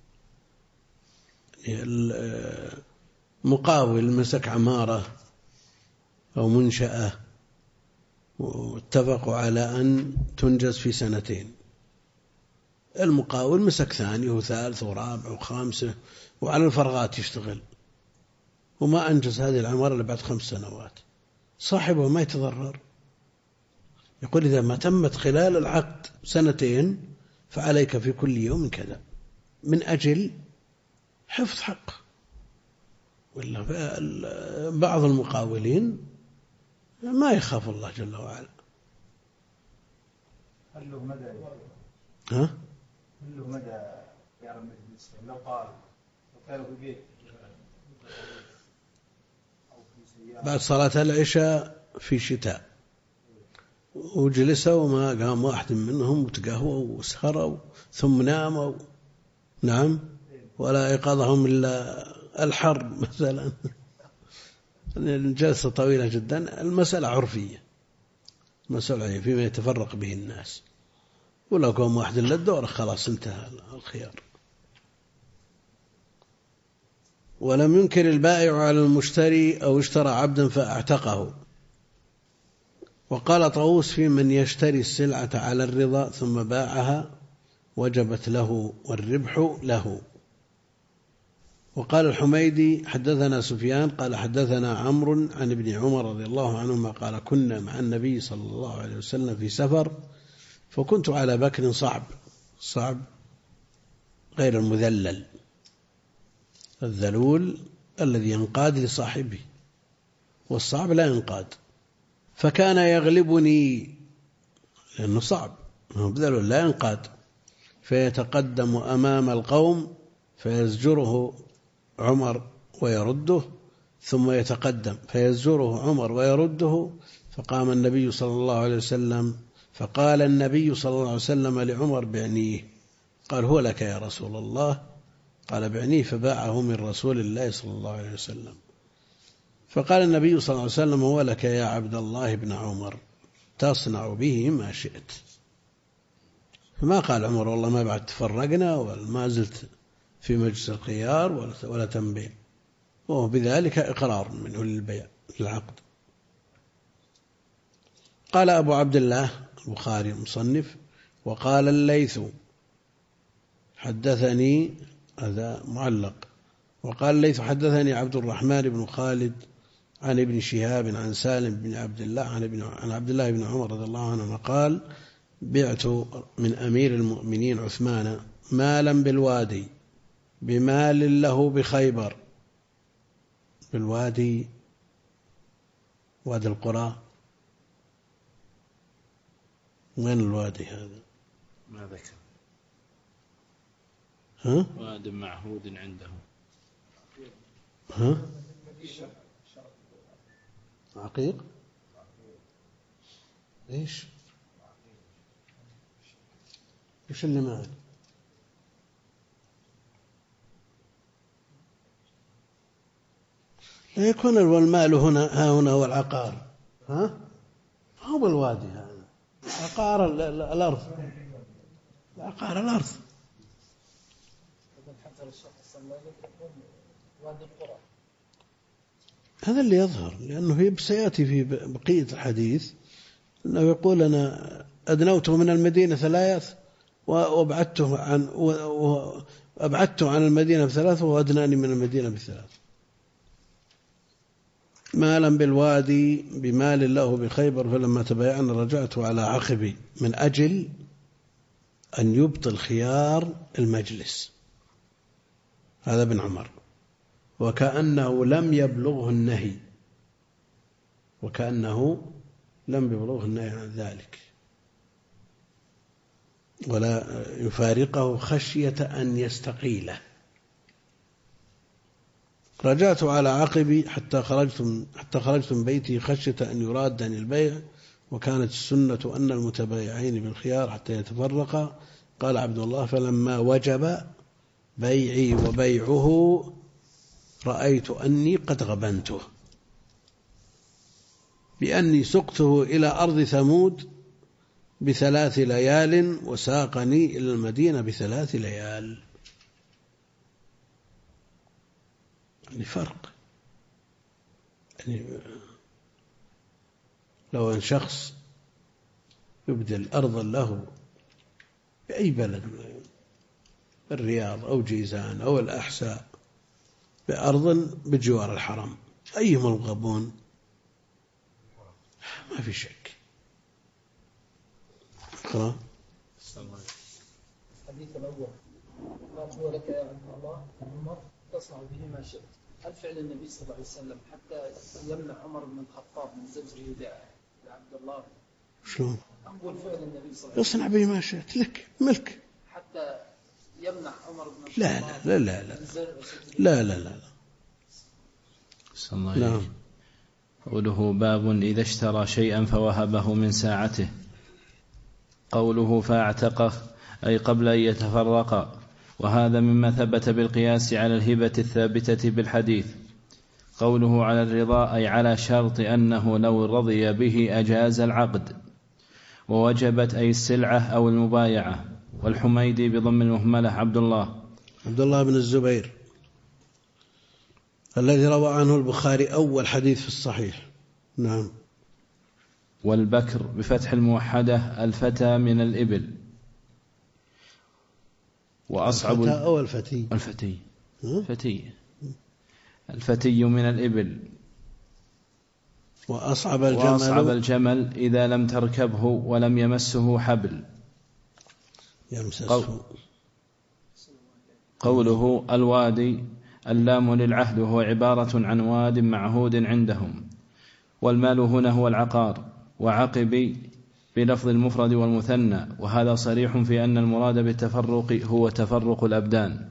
المقاول مسك عمارة أو منشأة واتفقوا على أن تنجز في 2 المقاول مسك ثاني وثالث ورابع وخامسة وعلى الفرغات يشتغل، وما أنجز هذه العمارة إلا بعد 5 سنوات، صاحبه ما يتضرر؟ يقول إذا ما تمت خلال العقد 2 فعليك في كل يوم كذا، من أجل حفظ حق. ولا بعض المقاولين ما يخاف الله جل وعلا.
هل له مدى يعرف المجلس لو قال وكانوا في بيت أو في سيارة
بعد صلاة العشاء في شتاء وجلسوا وما قام واحد منهم وتقهووا وسهروا ثم ناموا، نعم، ولا يقظهم إلا الحر مثلا، الجلسة طويلة جدا. المسألة عرفية، مسألة فيما يتفرق به الناس، ولو قام واحد إلا الدور خلاص انتهى الخيار. ولم ينكر البائع على المشتري أو اشترى عبدا فاعتقه. وقال طاووس في من يشتري السلعة على الرضا ثم باعها وجبت له والربح له. وقال الحميدي حدثنا سفيان قال حدثنا عمرو عن ابن عمر رضي الله عنهما قال كنا مع النبي صلى الله عليه وسلم في سفر فكنت على بكر صعب غير المذلل، الذلول الذي ينقاد لصاحبه، والصعب لا ينقاد. فكان يغلبني لأنه صعب، ذلول لا ينقاد، فيتقدم أمام القوم فيزجره عمر ويرده، ثم يتقدم فيزجره عمر ويرده. فقام النبي صلى الله عليه وسلم فقال النبي صلى الله عليه وسلم لعمر بعنيه، قال هو لك يا رسول الله، قال بعنيه، فباعه من رسول الله صلى الله عليه وسلم. فقال النبي صلى الله عليه وسلم هو لك يا عبد الله بن عمر، تصنع به ما شئت. فما قال عمر والله ما بعد تفرقنا وما زلت في مجلس الخيار ولا تنبيه، وهو بذلك إقرار منه للبيع للعقد. قال أبو عبد الله البخاري المصنف وقال الليث حدثني، هذا معلق، وقال الليث حدثني عبد الرحمن بن خالد عن ابن شهاب عن سالم بن عبد الله عن عبد الله بن عمر رضي الله عنه قال بعت من أمير المؤمنين عثمان مالا بالوادي بمال له بخيبر. بالوادي وادي القرى، وين الوادي هذا؟
ما ذكر.
ها؟
واد معهود عنده.
ها؟ عقيق؟ ايش؟ ايش اللي معك؟ لا يكون المال هنا هو العقار، ها؟ هو بالوادي هذا عقار الأرض، عقار الأرض. هذا اللي يظهر، لأنه سيأتي في بقية الحديث أنه يقول أنا أدنوته من المدينة 3 وأبعدته عن المدينة ب3 وأدناني من المدينة ب3. مالا بالوادي بمال له بخيبر، فلما تبايعنا رجعت على عقبي من أجل أن يبطل خيار المجلس. هذا ابن عمر، وكأنه لم يبلغه النهي، عن ذلك، ولا يفارقه خشية أن يستقيله. رجعت على عقبي حتى خرجت من بيتي خشية أن يرادني البيع، وكانت السنة أن المتبايعين بالخيار حتى يتفرقا. قال عبد الله فلما وجب بيعي وبيعه رأيت أني قد غبنته بأني سقته إلى أرض ثمود ب3 ليال وساقني إلى المدينة ب3 ليال. يعني فرق، يعني لو أن شخص يبدل أرضا له بأي بلد، الرياض أو جيزان أو الأحساء، بأرض بجوار الحرم، أيهما الغبون؟ ما في شك. اقرأ.
الحديث الأول قال هو لك يا عبد الله بن عمر تصنع به ما شئت. هل فعل النبي صلى الله عليه وسلم حتى يمنع عمر بن الخطاب من زوجه لعبد الله؟
شلون؟
أقول فعل النبي صلى الله عليه وسلم
اصنع به ما شئت لك ملك.
حتى يمنع عمر بن الخطاب.
لا لا لا لا لا لا لا, لا. نعم.
قوله باب إذا اشترى شيئا فوهبه من ساعته. قوله فاعتقه أي قبل أن يتفرقا، وهذا مما ثبت بالقياس على الهبة الثابتة بالحديث. قوله على الرضا أي على شرط أنه لو رضي به أجاز العقد. ووجبت أي السلعة أو المبايعة. والحميدي بضم المهملة عبد الله
بن الزبير الذي روى عنه البخاري أول حديث في الصحيح. نعم.
والبكر بفتح الموحدة الفتى من الإبل. وأصعب
الفتى أو الفتي؟
الفتي من الإبل.
وأصعب
الجمل إذا لم تركبه ولم يمسه حبل. قوله الوادي اللام للعهد وهو عبارة عن واد معهود عندهم. والمال هنا هو العقار. وعقبي بلفظ المفرد والمثنى، وهذا صريح في أن المراد بالتفرق هو تفرق الأبدان.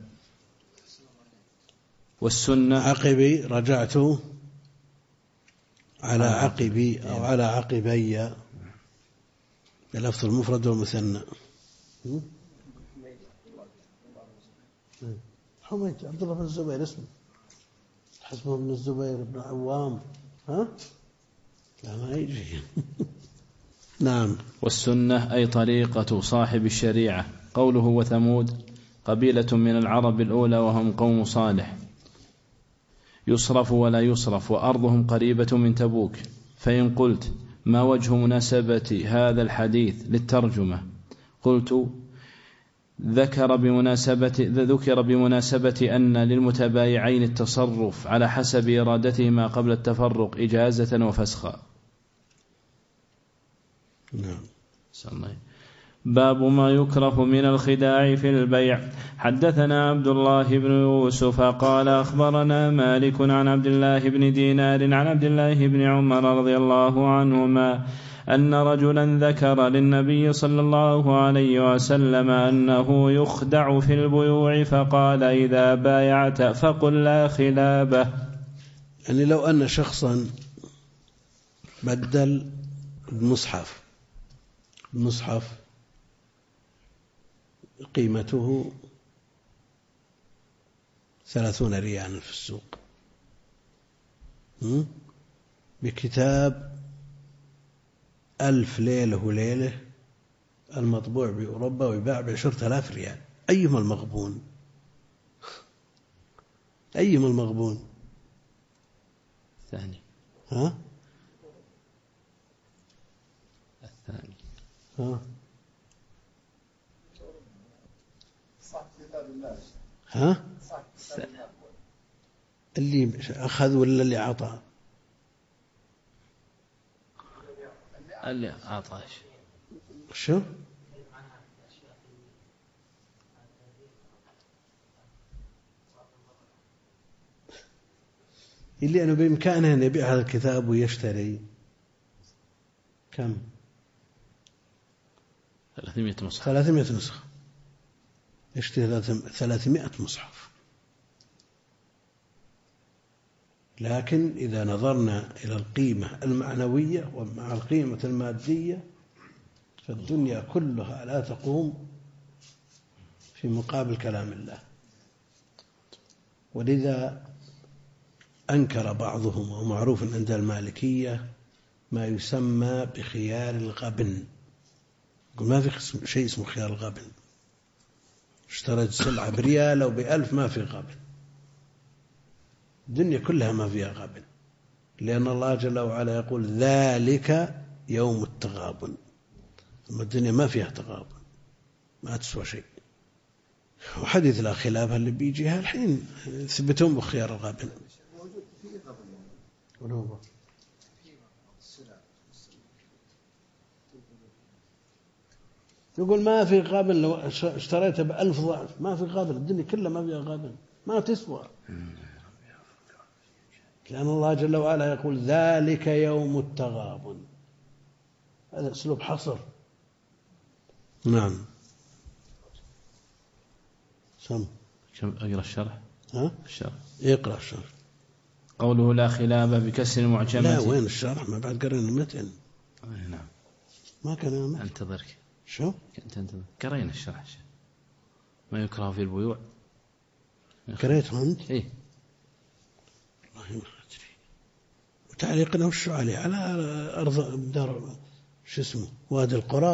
والسنة
عقبي رجعت على عقبي أو على عقبي بلفظ المفرد والمثنى. حميد عبد الله بن الزبير اسمه حسبه بن الزبير بن عوام. ها لا ما يجي. نعم.
والسنة أي طريقة صاحب الشريعة. قوله وثمود قبيلة من العرب الأولى وهم قوم صالح. يصرف ولا يصرف، وأرضهم قريبة من تبوك. فإن قلت ما وجه مناسبة هذا الحديث للترجمة؟ قلت ذكر بمناسبة أن للمتبايعين التصرف على حسب إرادتهما قبل التفرق إجازة وفسخا.
نعم.
باب ما يكره من الخداع في البيع. حدثنا عبد الله بن يوسف قال أخبرنا مالك عن عبد الله بن دينار عن عبد الله بن عمر رضي الله عنهما أن رجلا ذكر للنبي صلى الله عليه وسلم أنه يخدع في البيوع، فقال إذا بايعت فقل لا خلابه.
يعني لو أن شخصا بدل المصحف قيمته 30 ريالا في السوق بكتاب 1000 ليلة وليلة المطبوع بأوروبا ويباع ب10,000 ريال، أيهما المغبون؟
الثاني.
ها اللي أخذ ولا اللي عطى؟
اللي عطاش.
شو اللي أنه بإمكانه أن يبيع هذا الكتاب ويشتري كم؟
300 نسخة.
300 نسخة، يشتري 300 مصحف. لكن إذا نظرنا إلى القيمة المعنوية ومع القيمة المادية فالدنيا كلها لا تقوم في مقابل كلام الله. ولذا أنكر بعضهم، ومعروف عند المالكية، ما يسمى بخيار الغبن. ما في شيء اسمه خيار الغبن. اشتريت سلعة بريال أو ب1000 ما في غبن. الدنيا كلها ما فيها غبن، لأن الله جل وعلا يقول ذلك يوم التغابن. أما الدنيا ما فيها تغابن، ما تسوى شيء. وحديث لا خلاف اللي بيجيها الحين ثبتهم بخيار الغبن. يقول ما في قابل، لو اشتريته ب1000 ضعف ما في قابل، الدنيا كلها ما فيها قابل، ما تسوى. لأن الله جل وعلا يقول ذلك يوم التغابن، هذا أسلوب حصر. نعم. سم
أقرأ الشرح.
الشرح يقرأ الشرح.
قوله لا خلاف بكسر المعجمة.
لا، وين الشرح؟ ما بعد قرينا المتن.
نعم
ما كان المتن.
انتظرك.
شو
كنت انتظر. قرينا الشرح. ما يكره في البيوع.
قريته أنت؟
إيه.
والله ما أدري. وتعليقنا وش عليه؟ على أرض دار شو اسمه وادي القرى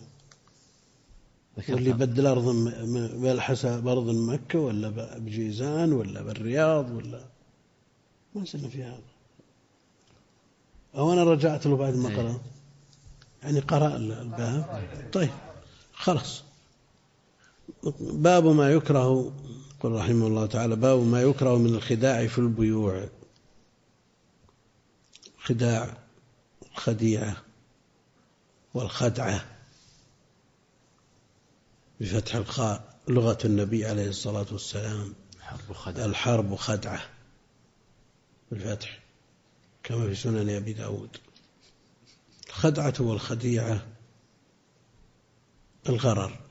واللي بدل أرض بالحسب أرض مكة ولا بجيزان ولا بالرياض ولا ما نسلنا في هذا. أو أنا رجعت له بعد ما قرأ، يعني قرأ الباب. طيب خلاص. باب ما يكره، قل رحمه الله تعالى باب ما يكره من الخداع في البيوع. خداع، الخديعة والخدعة بفتح الخاء، لغة النبي عليه الصلاة والسلام. الحرب خدعة بالفتح كما في سنن أبي داود. الخدعة والخديعة الغرر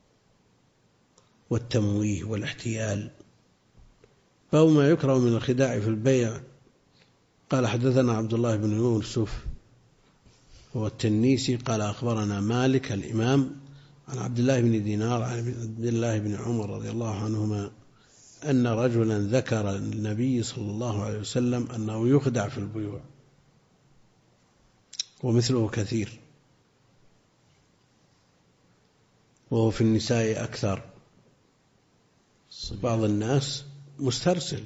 والتمويه والاحتيال. فهو ما يكره من الخداع في البيع. قال حدثنا عبد الله بن يوسف هو التنيسي قال أخبرنا مالك الإمام عن عبد الله بن دينار عن عبد الله بن عمر رضي الله عنهما أن رجلا ذكر النبي صلى الله عليه وسلم أنه يخدع في البيوع، ومثله كثير، وهو في النساء أكثر. بعض الناس مسترسل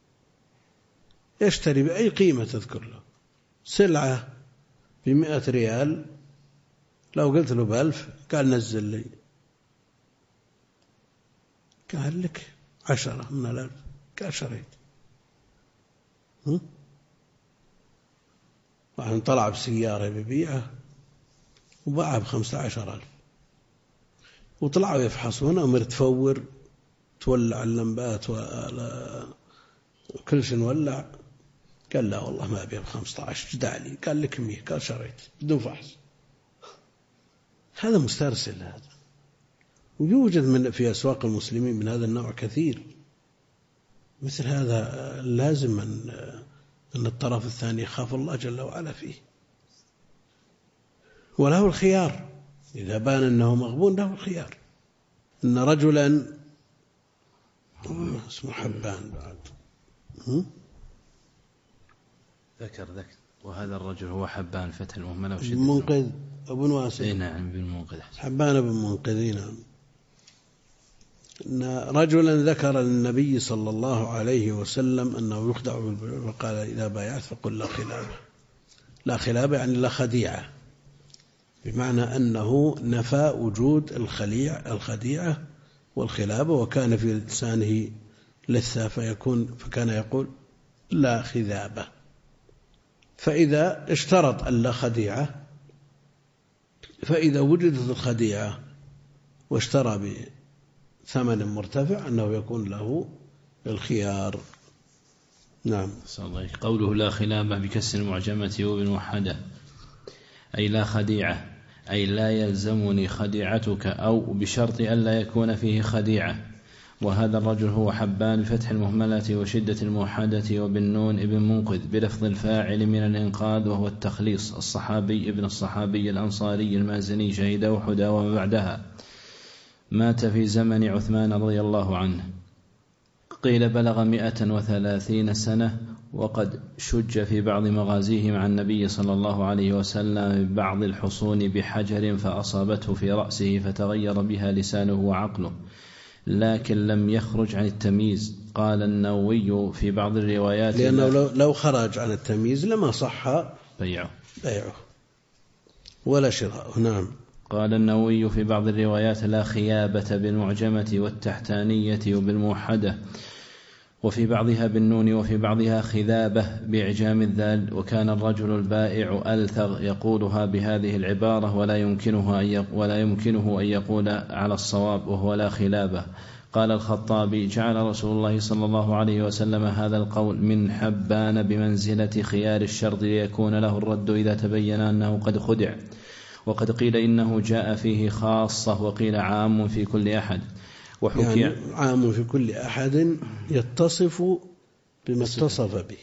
يشتري بأي قيمة تذكر له سلعة ب100 ريال، لو قلت له ب1000 قال نزل لي، قال لك 10 من 1000 قال شريت. واحد طلع بسيارة ببيعها وباعها ب15,000، وطلعوا يفحصون أمر تفور تولع اللمبات وكل شيء نولع. قال لا والله ما أبيها ب15، جدالي قال لك 100 قال شريت بدون فحص. هذا مسترسل هذا، ويوجد في أسواق المسلمين من هذا النوع كثير. مثل هذا لازم أن الطرف الثاني يخاف الله جل وعلا فيه، وله الخيار إذا بان أنه مغبون، له الخيار. إن رجلا اسمه حبان بعد
ذكر وهذا الرجل هو حبان فتح المهملة وشدة
منقذ ابن واسع.
إيه نعم بن منقذ.
حبان بن منقذ. نعم. إن رجلا ذكر للنبي صلى الله عليه وسلم أنه يخدع بالبيوع، فقال إذا بايعت فقل لا خلابة. لا خلابة يعني لا خديعة، بمعنى أنه نفى وجود الخديعة والخلابة، وكان في لسانه لثة فكان يقول لا خذابة. فإذا اشترط اللا خديعة، فإذا وجدت الخديعة واشترى بثمن مرتفع أنه يكون له الخيار. نعم.
قوله لا خلابة بكسر المعجمة وبالموحدة أي لا خديعة، أي لا يلزمني خديعتك، أو بشرط ألا يكون فيه خديعة. وهذا الرجل هو حبان بفتح المهملة وشدة الموحدة وبالنون ابن منقذ بلفظ الفاعل من الإنقاذ، وهو التخليص، الصحابي ابن الصحابي الأنصاري المازني، شهد أحد وما بعدها، مات في زمن عثمان رضي الله عنه. قيل بلغ 130 سنة، وقد شج في بعض مغازيه مع النبي صلى الله عليه وسلم ببعض الحصون بحجر فأصابته في رأسه فتغير بها لسانه وعقله، لكن لم يخرج عن التمييز. قال النووي في بعض الروايات
لأنه لو خرج عن التمييز لما صح بيعه ولا شراءه. نعم.
قال النووي في بعض الروايات لا خيابة بالمعجمة والتحتانية وبالموحدة، وفي بعضها بالنون وفي بعضها خذابة بإعجام الذال. وكان الرجل البائع ألثغ يقولها بهذه العبارة ولا يمكنه أن يقول على الصواب وهو لا خلابة. قال الخطابي: جعل رسول الله صلى الله عليه وسلم هذا القول من حبان بمنزلة خيار الشرط ليكون له الرد إذا تبين أنه قد خدع. وقد قيل إنه جاء فيه خاصة وقيل عام في كل أحد.
يعني عام في كل أحد يتصف بما اتصف به.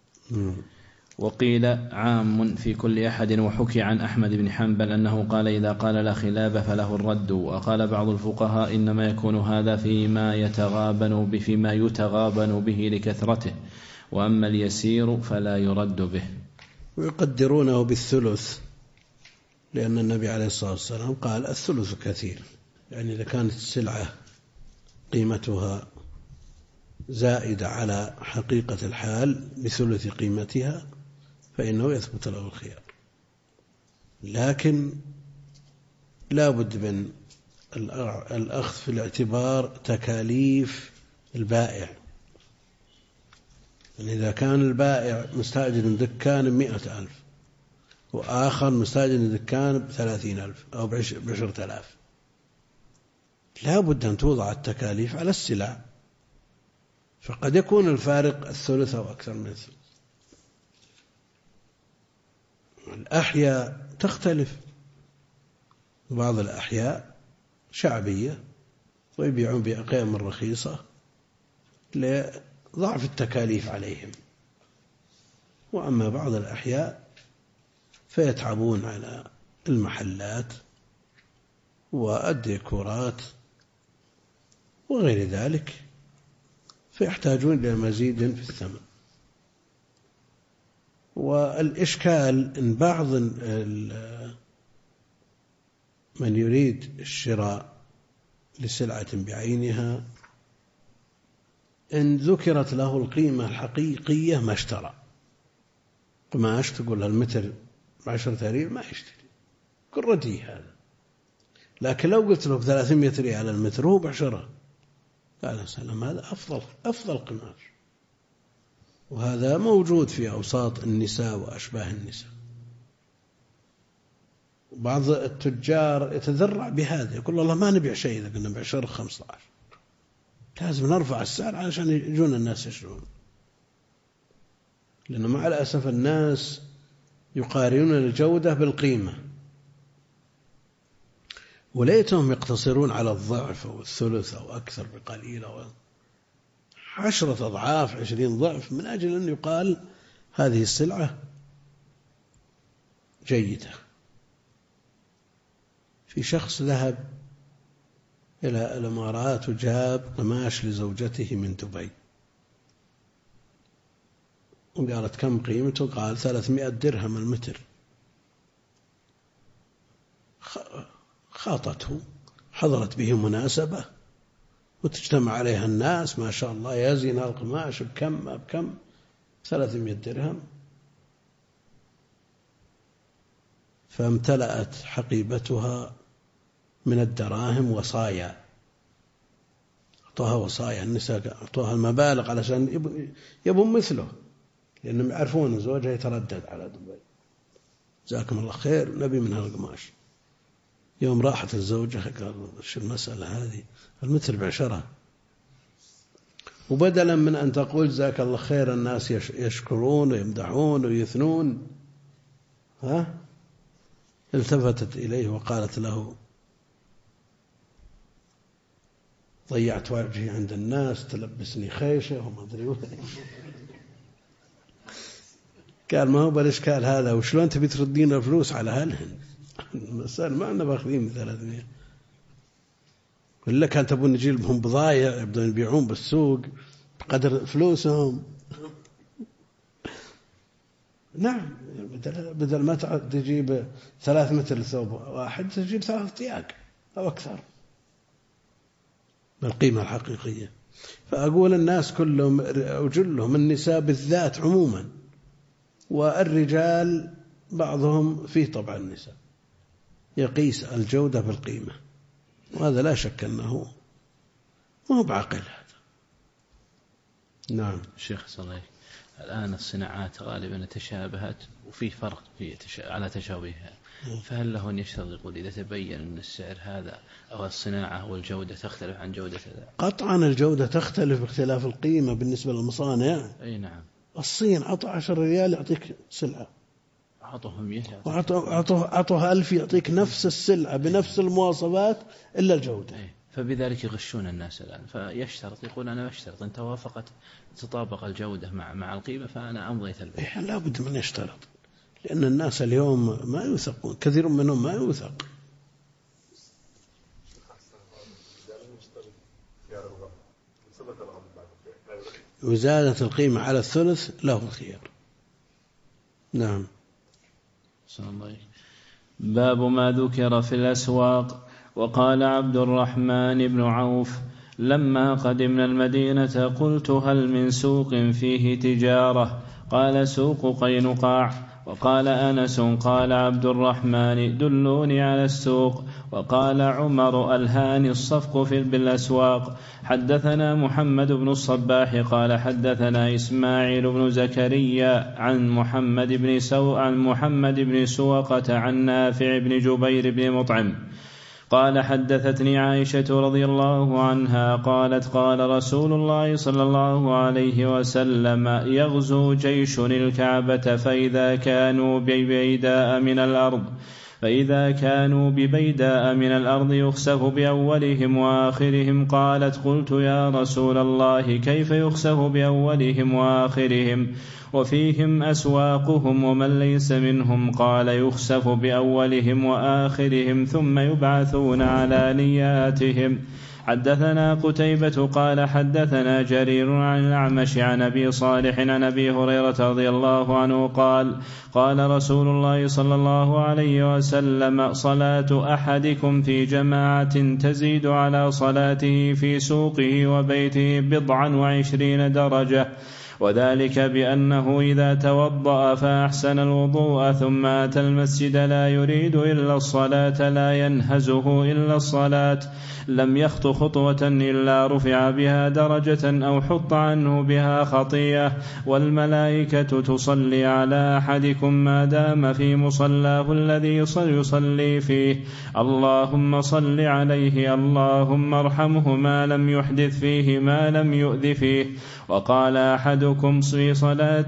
وقيل عام في كل أحد. وحكي عن أحمد بن حنبل أنه قال: إذا قال لا خلاف فله الرد. وقال بعض الفقهاء: إنما يكون هذا فيما يتغابن به لكثرته، وأما اليسير فلا يرد به.
ويقدرونه بالثلث، لأن النبي عليه الصلاة والسلام قال: الثلث كثير. يعني إذا كانت السلعة قيمتها زائدة على حقيقة الحال بثلث قيمتها فإنه يثبت له الخيار. لكن لا بد من الأخذ في الاعتبار تكاليف البائع. يعني إذا كان البائع مستأجر دكان 100,000 وآخر مستأجر دكان 30,000 أو 10,000، لا بد أن توضع التكاليف على السلع، فقد يكون الفارق الثلث أو أكثر من الثلث. الأحياء تختلف، بعض الأحياء شعبية ويبيعون بأقيم رخيصة لضعف التكاليف عليهم، وأما بعض الأحياء فيتعبون على المحلات والديكورات وغير ذلك، فيحتاجون إلى مزيد في الثمن. والإشكال إن بعض من يريد الشراء لسلعة بعينها إن ذكرت له القيمة الحقيقية ما اشترى. قماش تقول المتر 10 ريال ما يشتري، كل ردي هذا. لكن لو قلت له ب300 ريال المتر هو بعشرة، قال: سلام، هذا أفضل قماش. وهذا موجود في أوساط النساء وأشباه النساء. بعض التجار يتذرع بهذا، يقول: الله ما نبيع شيء إذا قلنا بعشرة 15، لازم نرفع السعر علشان يجون الناس يشترون. لأنه مع الأسف الناس يقارنون الجودة بالقيمة، وليتهم يقتصرون على الضعف أو الثلث أو أكثر بقليل أو 10 أضعاف 20 ضعف، من أجل أن يقال هذه السلعة جيدة. في شخص ذهب إلى الإمارات وجاب قماش لزوجته من دبي، وقالت: كم قيمته؟ قال: 300 درهم المتر. خاطته، حضرت به مناسبة وتجتمع عليها الناس، ما شاء الله يزين القماش بكم 300 درهم. فامتلأت حقيبتها من الدراهم وصايا، أعطوها وصايا، النساء أعطوها المبالغ علشان يبون مثله، لأنهم يعرفون زوجها يتردد على دبي. جزاكم الله خير، نبي من هالقماش. يوم راحت الزوجة قال: شو المسألة هذه؟ المتر ب10. وبدلا من أن تقول جزاك الله خير الناس يشكرون ويمدحون ويثنون، التفتت إليه وقالت له: ضيعت وجهي عند الناس، تلبسني خيشة وما أدري وين. قال: ما هو بالإشكال هذا، وشلون تبي تردين الفلوس على أهلهن؟ المسألة ما عندنا باخذين من 300. ولا كان تبون نجيب لهم بضايع يبدون يبيعون بالسوق بقدر فلوسهم. نعم، بدل ما تجيب 3 متر ثوب واحد تجيب 3 طياق أو أكثر بالقيمة الحقيقية. فأقول الناس كلهم وجلهم، النساء بالذات عموما، والرجال بعضهم فيه طبع النساء، يقيس الجودة بالقيمة، وهذا لا شك أنه ما هو بعقل. هذا نعم.
شيخ صلى الله عليه وسلم، الآن الصناعات غالبا تشابهت وفي فرق على تشابهها، فهل له أن يشترط يقول إذا تبين أن السعر هذا أو الصناعة والجودة تختلف عن جودة هذا؟
قطعا الجودة تختلف باختلاف القيمة بالنسبة للمصانع.
أي نعم.
الصين عطى 10 ريال يعطيك سلعة،
أعطوهم 100
وعطوها 1000 يعطيك نفس السلعة بنفس المواصفات إلا الجودة.
فبذلك يغشون الناس الآن، فيشترط يقول أنا أشترط أن توافقت تطابق الجودة مع القيمة فأنا أمضيت البيع.
لا بد من يشترط، لأن الناس اليوم ما يوثقون، كثير منهم ما يوثق. وزادة القيمة على الثلث له الخيار. نعم.
باب ما ذكر في الأسواق. وقال عبد الرحمن بن عوف لما قدمنا المدينة قلت هل من سوق فيه تجارة؟ قال سوق قينقاع. وقال أنس قال عبد الرحمن دلوني على السوق. وقال عمر ألهاني الصفق بالأسواق. حدثنا محمد بن الصباح قال حدثنا إسماعيل بن زكريا عن محمد بن سوقة عن نافع بن جبير بن مطعم قال حدثتني عائشة رضي الله عنها قالت قال رسول الله صلى الله عليه وسلم يغزو جيش الكعبة فإذا كانوا ببيداء من الأرض يخسف بأولهم وآخرهم. قالت قلت يا رسول الله كيف يخسف بأولهم وآخرهم وفيهم أسواقهم ومن ليس منهم؟ قال يخسف بأولهم وآخرهم ثم يبعثون على نياتهم. حدثنا قتيبة قال حدثنا جرير عن الأعمش عن أبي صالح عن أبي هريرة رضي الله عنه قال قال رسول الله صلى الله عليه وسلم صلاة أحدكم في جماعة تزيد على صلاته في سوقه وبيته 27 درجة، وذلك بأنه إذا توضأ فأحسن الوضوء ثم أتى المسجد لا يريد إلا الصلاة لا ينهزه إلا الصلاة لم يخط خطوة إلا رفع بها درجة أو حط عنه بها خطيئة. والملائكة تصلي على أحدكم ما دام في مصلاه الذي يصلي فيه اللهم صل عليه اللهم ارحمه ما لم يحدث فيه ما لم يؤذ فيه. وقال أحدكم في صلاة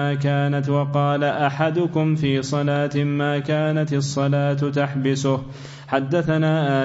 ما كانت الصلاة تحبسه. حدثنا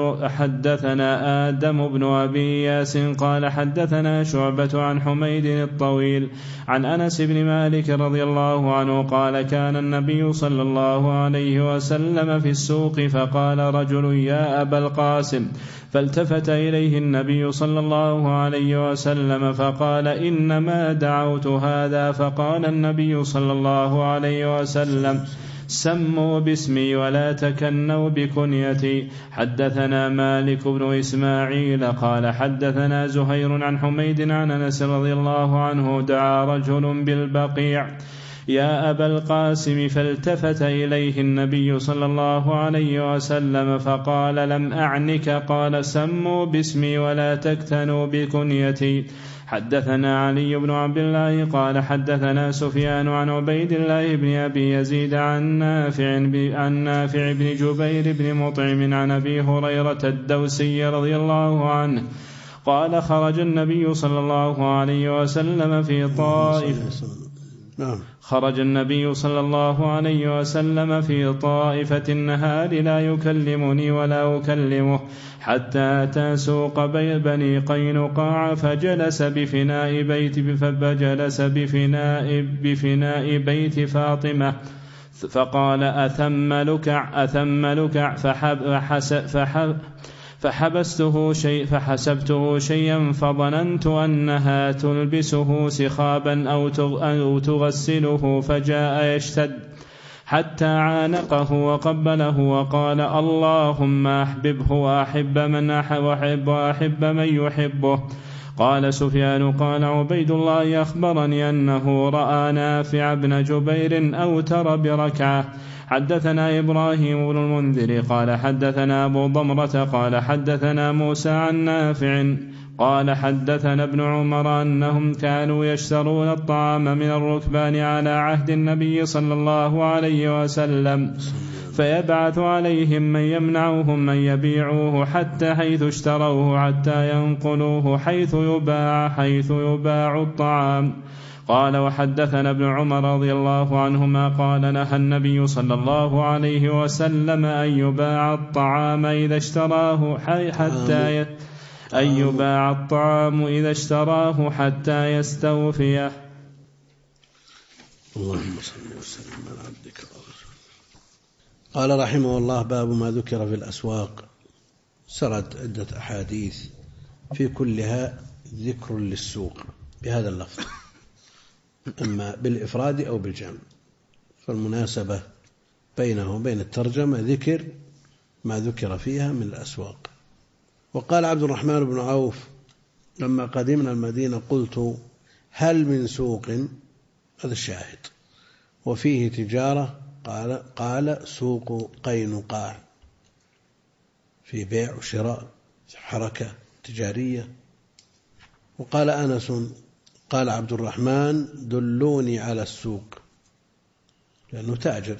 آدم بن أبي ياس قال حدثنا شعبة عن حميد الطويل عن أنس بن مالك رضي الله عنه قال كان النبي صلى الله عليه وسلم في السوق فقال رجل يا أبا القاسم، فالتفت إليه النبي صلى الله عليه وسلم فقال إنما دعوت هذا. فقال النبي صلى الله عليه وسلم سموا باسمي ولا تكنوا بكنيتي. حدثنا مالك بن إسماعيل قال حدثنا زهير عن حميد عن أنس رضي الله عنه دعا رجل بالبقيع يا أبا القاسم، فالتفت إليه النبي صلى الله عليه وسلم فقال لم أعنك. قال سموا باسمي ولا تكتنوا بكنيتي. حدثنا علي بن عبد الله قال حدثنا سفيان عن عبيد الله بن أبي يزيد عن نافع بن جبير بن مطعم عن أبي هريرة الدوسي رضي الله عنه قال خرج النبي صلى الله عليه وسلم في طائفة النهار لا يكلمني ولا أكلمه حتى أتى سوق بني قينقاع فجلس بفناء بيت فاطمة فقال أثم لكع فحسبته شيئا فظننت أنها تلبسه سخابا أو تغسله، فجاء يشتد حتى عانقه وقبله وقال اللهم أحببه وأحب من يحبه. قال سفيان قال عبيد الله أخبرني أنه رأى نافع بن جبير أوتر بركعة. حدثنا إبراهيم بن المنذر قال حدثنا أبو ضمرة قال حدثنا موسى عن نافع قال حدثنا ابن عمر أنهم كانوا يشترون الطعام من الركبان على عهد النبي صلى الله عليه وسلم فيبعث عليهم من يمنعهم من يبيعوه حتى حيث اشتروه حتى ينقلوه حيث يباع الطعام. قال وحدثنا ابن عمر رضي الله عنهما قال نهى النبي صلى الله عليه وسلم أن يباع الطعام إذا اشتراه حتى يستوفيه.
اللهم صل وسلم على عبدك ورسولك. قال رحمه الله باب ما ذكر في الأسواق. سرد عدة أحاديث في كلها ذكر للسوق بهذا اللفظ، إما بالإفراد أو بالجمع، فالمناسبة بينه وبين الترجمة ذكر ما ذكر فيها من الأسواق. وقال عبد الرحمن بن عوف لما قدمنا المدينة قلت هل من سوق، هذا الشاهد، وفيه تجارة؟ قال سوق قينقاع، في بيع وشراء، حركة تجارية. وقال أنس قال عبد الرحمن دلوني على السوق، لأنه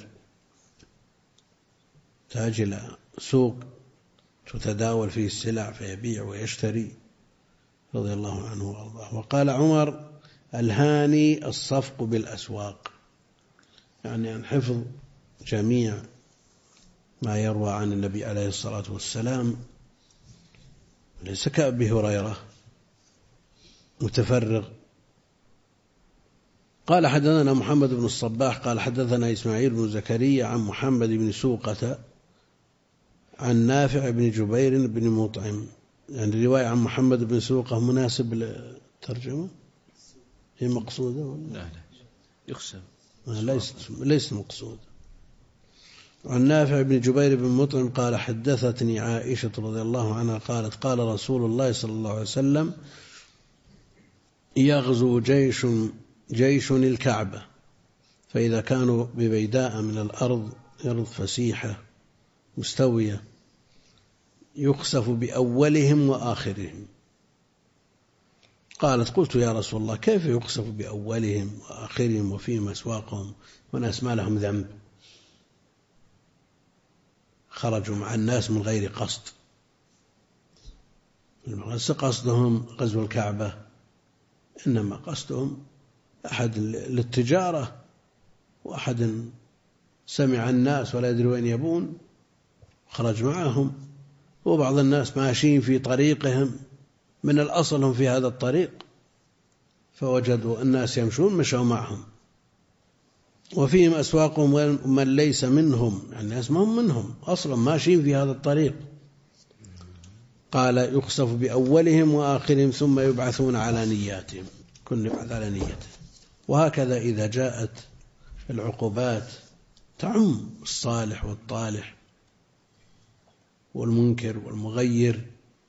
تاجر سوق تتداول فيه السلع فيبيع ويشتري رضي الله عنه وارضاه. وقال عمر الهاني الصفق بالأسواق، يعني عن حفظ جميع ما يروى عن النبي عليه الصلاة والسلام، ليس كأبي هريرة متفرغ. قال حدثنا محمد بن الصباح قال حدثنا إسماعيل بن زكريا عن محمد بن سوقة عن نافع بن جبير بن مطعم. يعني رواية عن محمد بن سوقة مناسب للترجمة؟ هي مقصودة ولا؟
لا يقسم
ليس مقصود. عن نافع بن جبير بن مطعم قال حدثتني عائشة رضي الله عنها قالت قال رسول الله صلى الله عليه وسلم يغزو جيش الكعبة، فإذا كانوا ببيداء من الأرض فسيحة مستوية يخسف بأولهم وآخرهم. قالت قلت يا رسول الله كيف يخسف بأولهم وآخرهم وفيهم أسواقهم وناس ما لهم ذنب، خرجوا مع الناس من غير قصد، قصدهم غزو الكعبة، إنما قصدهم أحد للتجارة، وأحد سمع الناس ولا يدري وين يبون خرج معهم، وبعض الناس ماشيين في طريقهم من الأصل هم في هذا الطريق فوجدوا الناس يمشون مشوا معهم، وفيهم أسواقهم من ليس منهم، يعني الناس ما هم منهم أصلا ماشيين في هذا الطريق. قال يخسف بأولهم وآخرهم ثم يبعثون على نياتهم، كل يبعث على نيته. وهكذا إذا جاءت العقوبات تعم الصالح والطالح والمنكر والمغير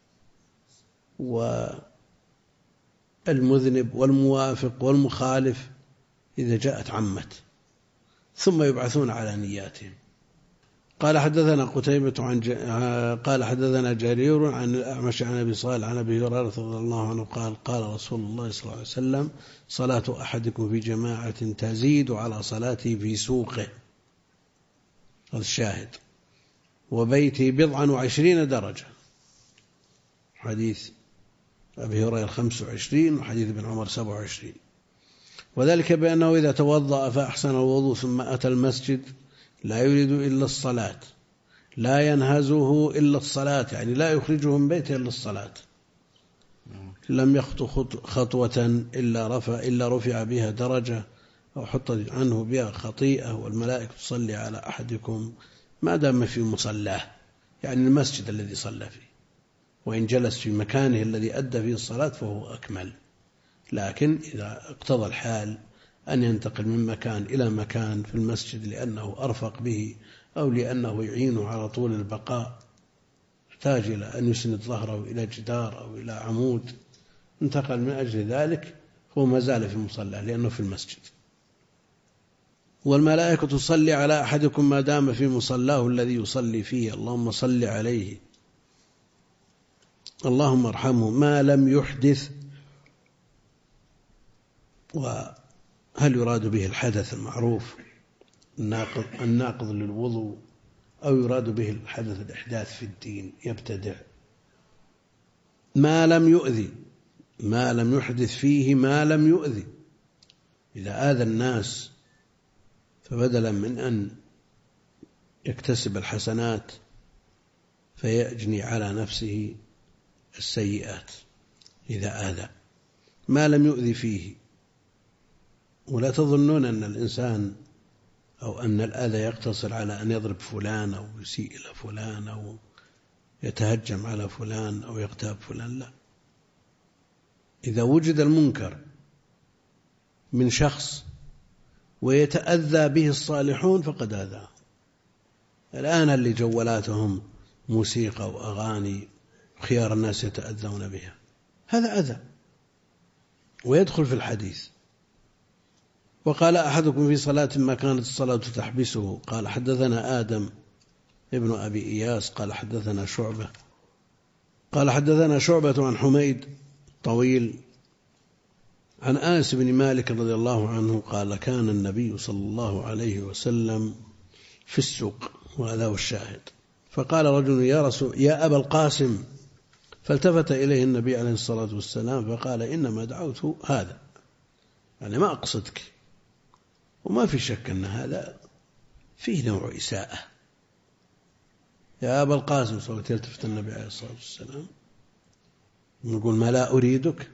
والمذنب والموافق والمخالف، إذا جاءت عمت، ثم يبعثون على نياتهم. قال حدثنا قتيبة قال حدثنا جرير عن الأعمش عن أبي صالح عن أبي هريرة رضي الله عنه قال قال رسول الله صلى الله عليه وسلم صلاة أحدكم في جماعة تزيد على صلاته في سوقه، هذا الشاهد، وبيتي 27 درجة، حديث أبي هريرة 25 وحديث ابن عمر 27. وذلك بأنه إذا توضأ فأحسن الوضوء ثم أتى المسجد لا يريد إلا الصلاة، لا ينهزه إلا الصلاة، يعني لا يخرجه من بيته إلا الصلاة، لم يخطو خطوة إلا رفع بها درجة أو حط عنه بها خطيئة، والملائكة تصلي على أحدكم ما دام في مصلاه، يعني المسجد الذي صلى فيه، وإن جلس في مكانه الذي أدى فيه الصلاة فهو أكمل. لكن إذا اقتضى الحال أن ينتقل من مكان إلى مكان في المسجد لأنه أرفق به أو لأنه يعينه على طول البقاء، يحتاج إلى أن يسند ظهره إلى جدار أو إلى عمود، انتقل من أجل ذلك هو ما زال في مصلى لأنه في المسجد. والملائكة تصلي على أحدكم ما دام في مصلاه الذي يصلي فيه، اللهم صل عليه اللهم ارحمه ما لم يحدث. وهل يراد به الحدث المعروف الناقض للوضوء، أو يراد به الحدث الإحداث في الدين يبتدع؟ ما لم يؤذي، ما لم يحدث فيه ما لم يؤذي. إذا آذى الناس فبدلا من أن يكتسب الحسنات فيجني على نفسه السيئات إذا آذى. ما لم يؤذي فيه. ولا تظنون أن الإنسان أو أن الأذى يقتصر على أن يضرب فلان أو يسيء إلى فلان أو يتهجم على فلان أو يغتاب فلان، لا. إذا وجد المنكر من شخص ويتأذى به الصالحون فقد آذاه. الآن اللي جولاتهم موسيقى وأغاني خيار الناس يتأذون بها، هذا أذى ويدخل في الحديث. وقال أحدكم في صلاة ما كانت الصلاة تحبسه. قال حدثنا آدم ابن أبي إياس قال حدثنا شعبة قال حدثنا شعبة عن حميد طويل عن أنس بن مالك رضي الله عنه قال كان النبي صلى الله عليه وسلم في السوق، وهذا هو الشاهد. فقال رجل يا أبا القاسم، فالتفت إليه النبي عليه الصلاة والسلام فقال إنما دعوت هذا، يعني ما أقصدك. وما في شك أن هذا فيه نوع إساءة. يا أبا القاسم، صوت يلتفت النبي عليه الصلاة والسلام نقول ما لا أريدك.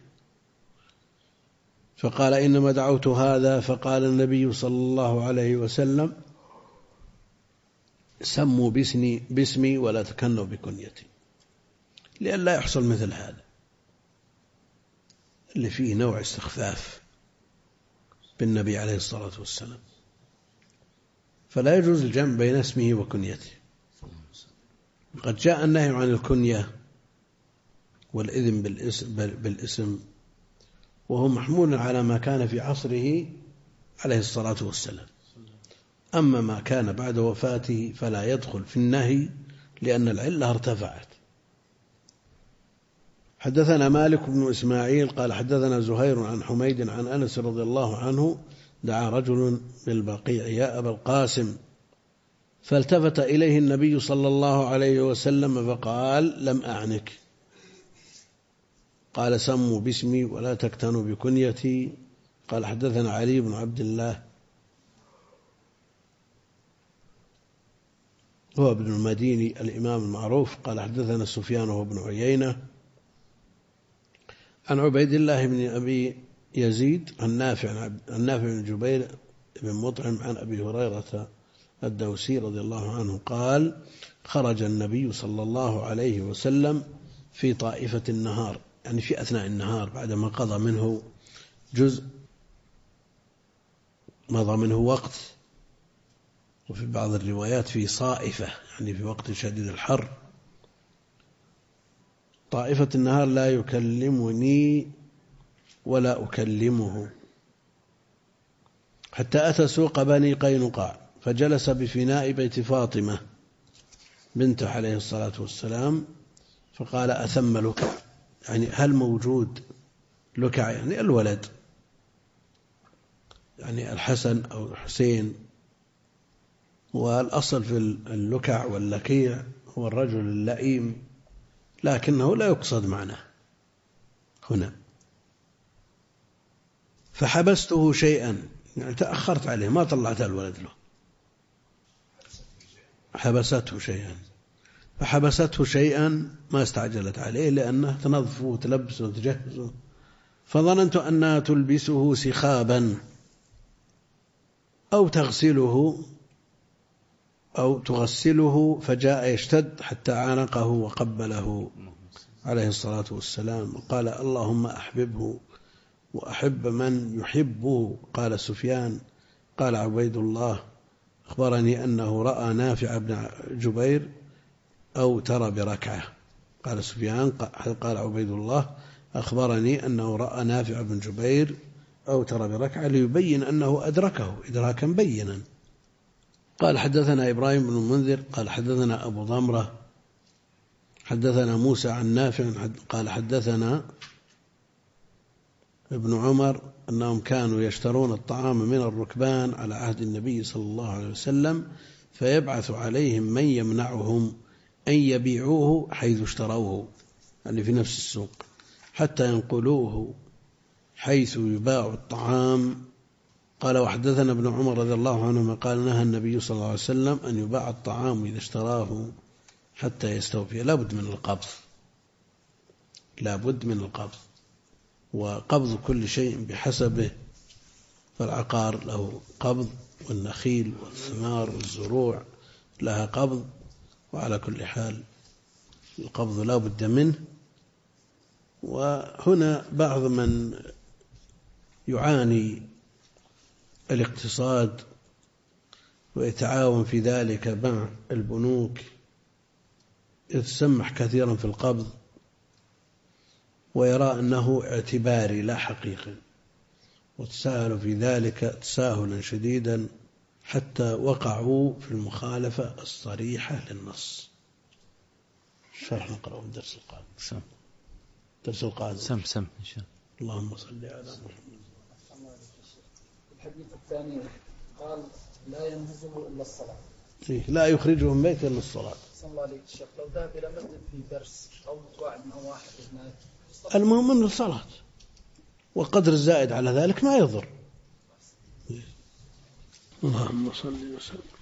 فقال إنما دعوت هذا. فقال النبي صلى الله عليه وسلم سموا باسمي ولا تكنوا بكنيتي، لئلا يحصل مثل هذا اللي فيه نوع استخفاف بالنبي عليه الصلاة والسلام. فلا يجوز الجمع بين اسمه وكنيته. قد جاء النهي عن الكنية والإذن بالاسم وهو محمول على ما كان في عصره عليه الصلاة والسلام. أما ما كان بعد وفاته فلا يدخل في النهي لأن العلة ارتفعت. حدثنا مالك بن إسماعيل قال حدثنا زهير عن حميد عن أنس رضي الله عنه دعا رجل بالبقيع يا أبا القاسم، فالتفت إليه النبي صلى الله عليه وسلم فقال لم أعنك. قال سموا باسمي ولا تكتنوا بكنيتي. قال حدثنا علي بن عبد الله هو ابن المديني الإمام المعروف قال حدثنا سفيان وهو ابن عيينة عن عبيد الله بن أبي يزيد عن نافع بن جبير بن مطعم عن أبي هريرة الدوسي رضي الله عنه قال خرج النبي صلى الله عليه وسلم في طائفة النهار، يعني في أثناء النهار بعدما قضى منه جزء مضى منه وقت. وفي بعض الروايات في صائفة، يعني في وقت شديد الحر. طائفة النهار لا يكلمني ولا أكلمه حتى أتى سوق بني قينقاع فجلس بفناء بيت فاطمة بنته عليه الصلاة والسلام فقال أثم لكع، يعني هل موجود لكع يعني الولد، يعني الحسن أو الحسين. والأصل في اللكع واللكيع هو الرجل اللئيم، لكنه لا يقصد معناه هنا. فحبسته شيئا، يعني تأخرت عليه ما طلعت الولد له، حبسته شيئا. فحبسته شيئا ما استعجلت عليه لأنه تنظفه وتلبسه وتجهزه، فظننت أنها تلبسه سخابا أو تغسله أو تغسله، فجاء يشتد حتى عانقه وقبله عليه الصلاة والسلام وقال اللهم أحببه وأحب من يحبه. قال سفيان قال عبيد الله أخبرني أنه رأى نافع بن جبير أو ترى بركعة. قال سفيان قال عبيد الله أخبرني أنه رأى نافع بن جبير أوتر بركعة ليبين أنه أدركه إدراكا بينا. قال حدثنا إبراهيم بن المنذر قال حدثنا أبو ضمرة حدثنا موسى عن نافع قال حدثنا ابن عمر أنهم كانوا يشترون الطعام من الركبان على عهد النبي صلى الله عليه وسلم فيبعث عليهم من يمنعهم أن يبيعوه حيث اشتروه، يعني في نفس السوق، حتى ينقلوه حيث يباع الطعام. قال وحدثنا ابن عمر رضي الله عنهما قال نهى النبي صلى الله عليه وسلم أن يباع الطعام إذا اشتراه حتى يستوفي. لابد من القبض، لابد من القبض، وقبض كل شيء بحسبه، فالعقار له قبض، والنخيل والثمار والزروع لها قبض، وعلى كل حال القبض لا بد منه. وهنا بعض من يعاني الاقتصاد ويتعاون في ذلك مع البنوك يتسمح كثيرا في القبض ويرى أنه اعتباري لا حقيقي، وتساهلوا في ذلك تساهلا شديدا حتى وقعوا في المخالفة الصريحة للنص. شرح نقرأ الدرس القادم. درس القادم
سم إن شاء الله.
اللهم صل على محمد.
الحديث الثاني قال لا ينهزه إلا الصلاة،
لا يخرجه من بيته إلا الصلاة.
صلى الله عليه الشيخ لو ذهب إلى مسجد في درس أو متواعد أو واحد هناك،
المهم من الصلاة، وقدر الزائد على ذلك ما يضر. اللهم صل وسلم.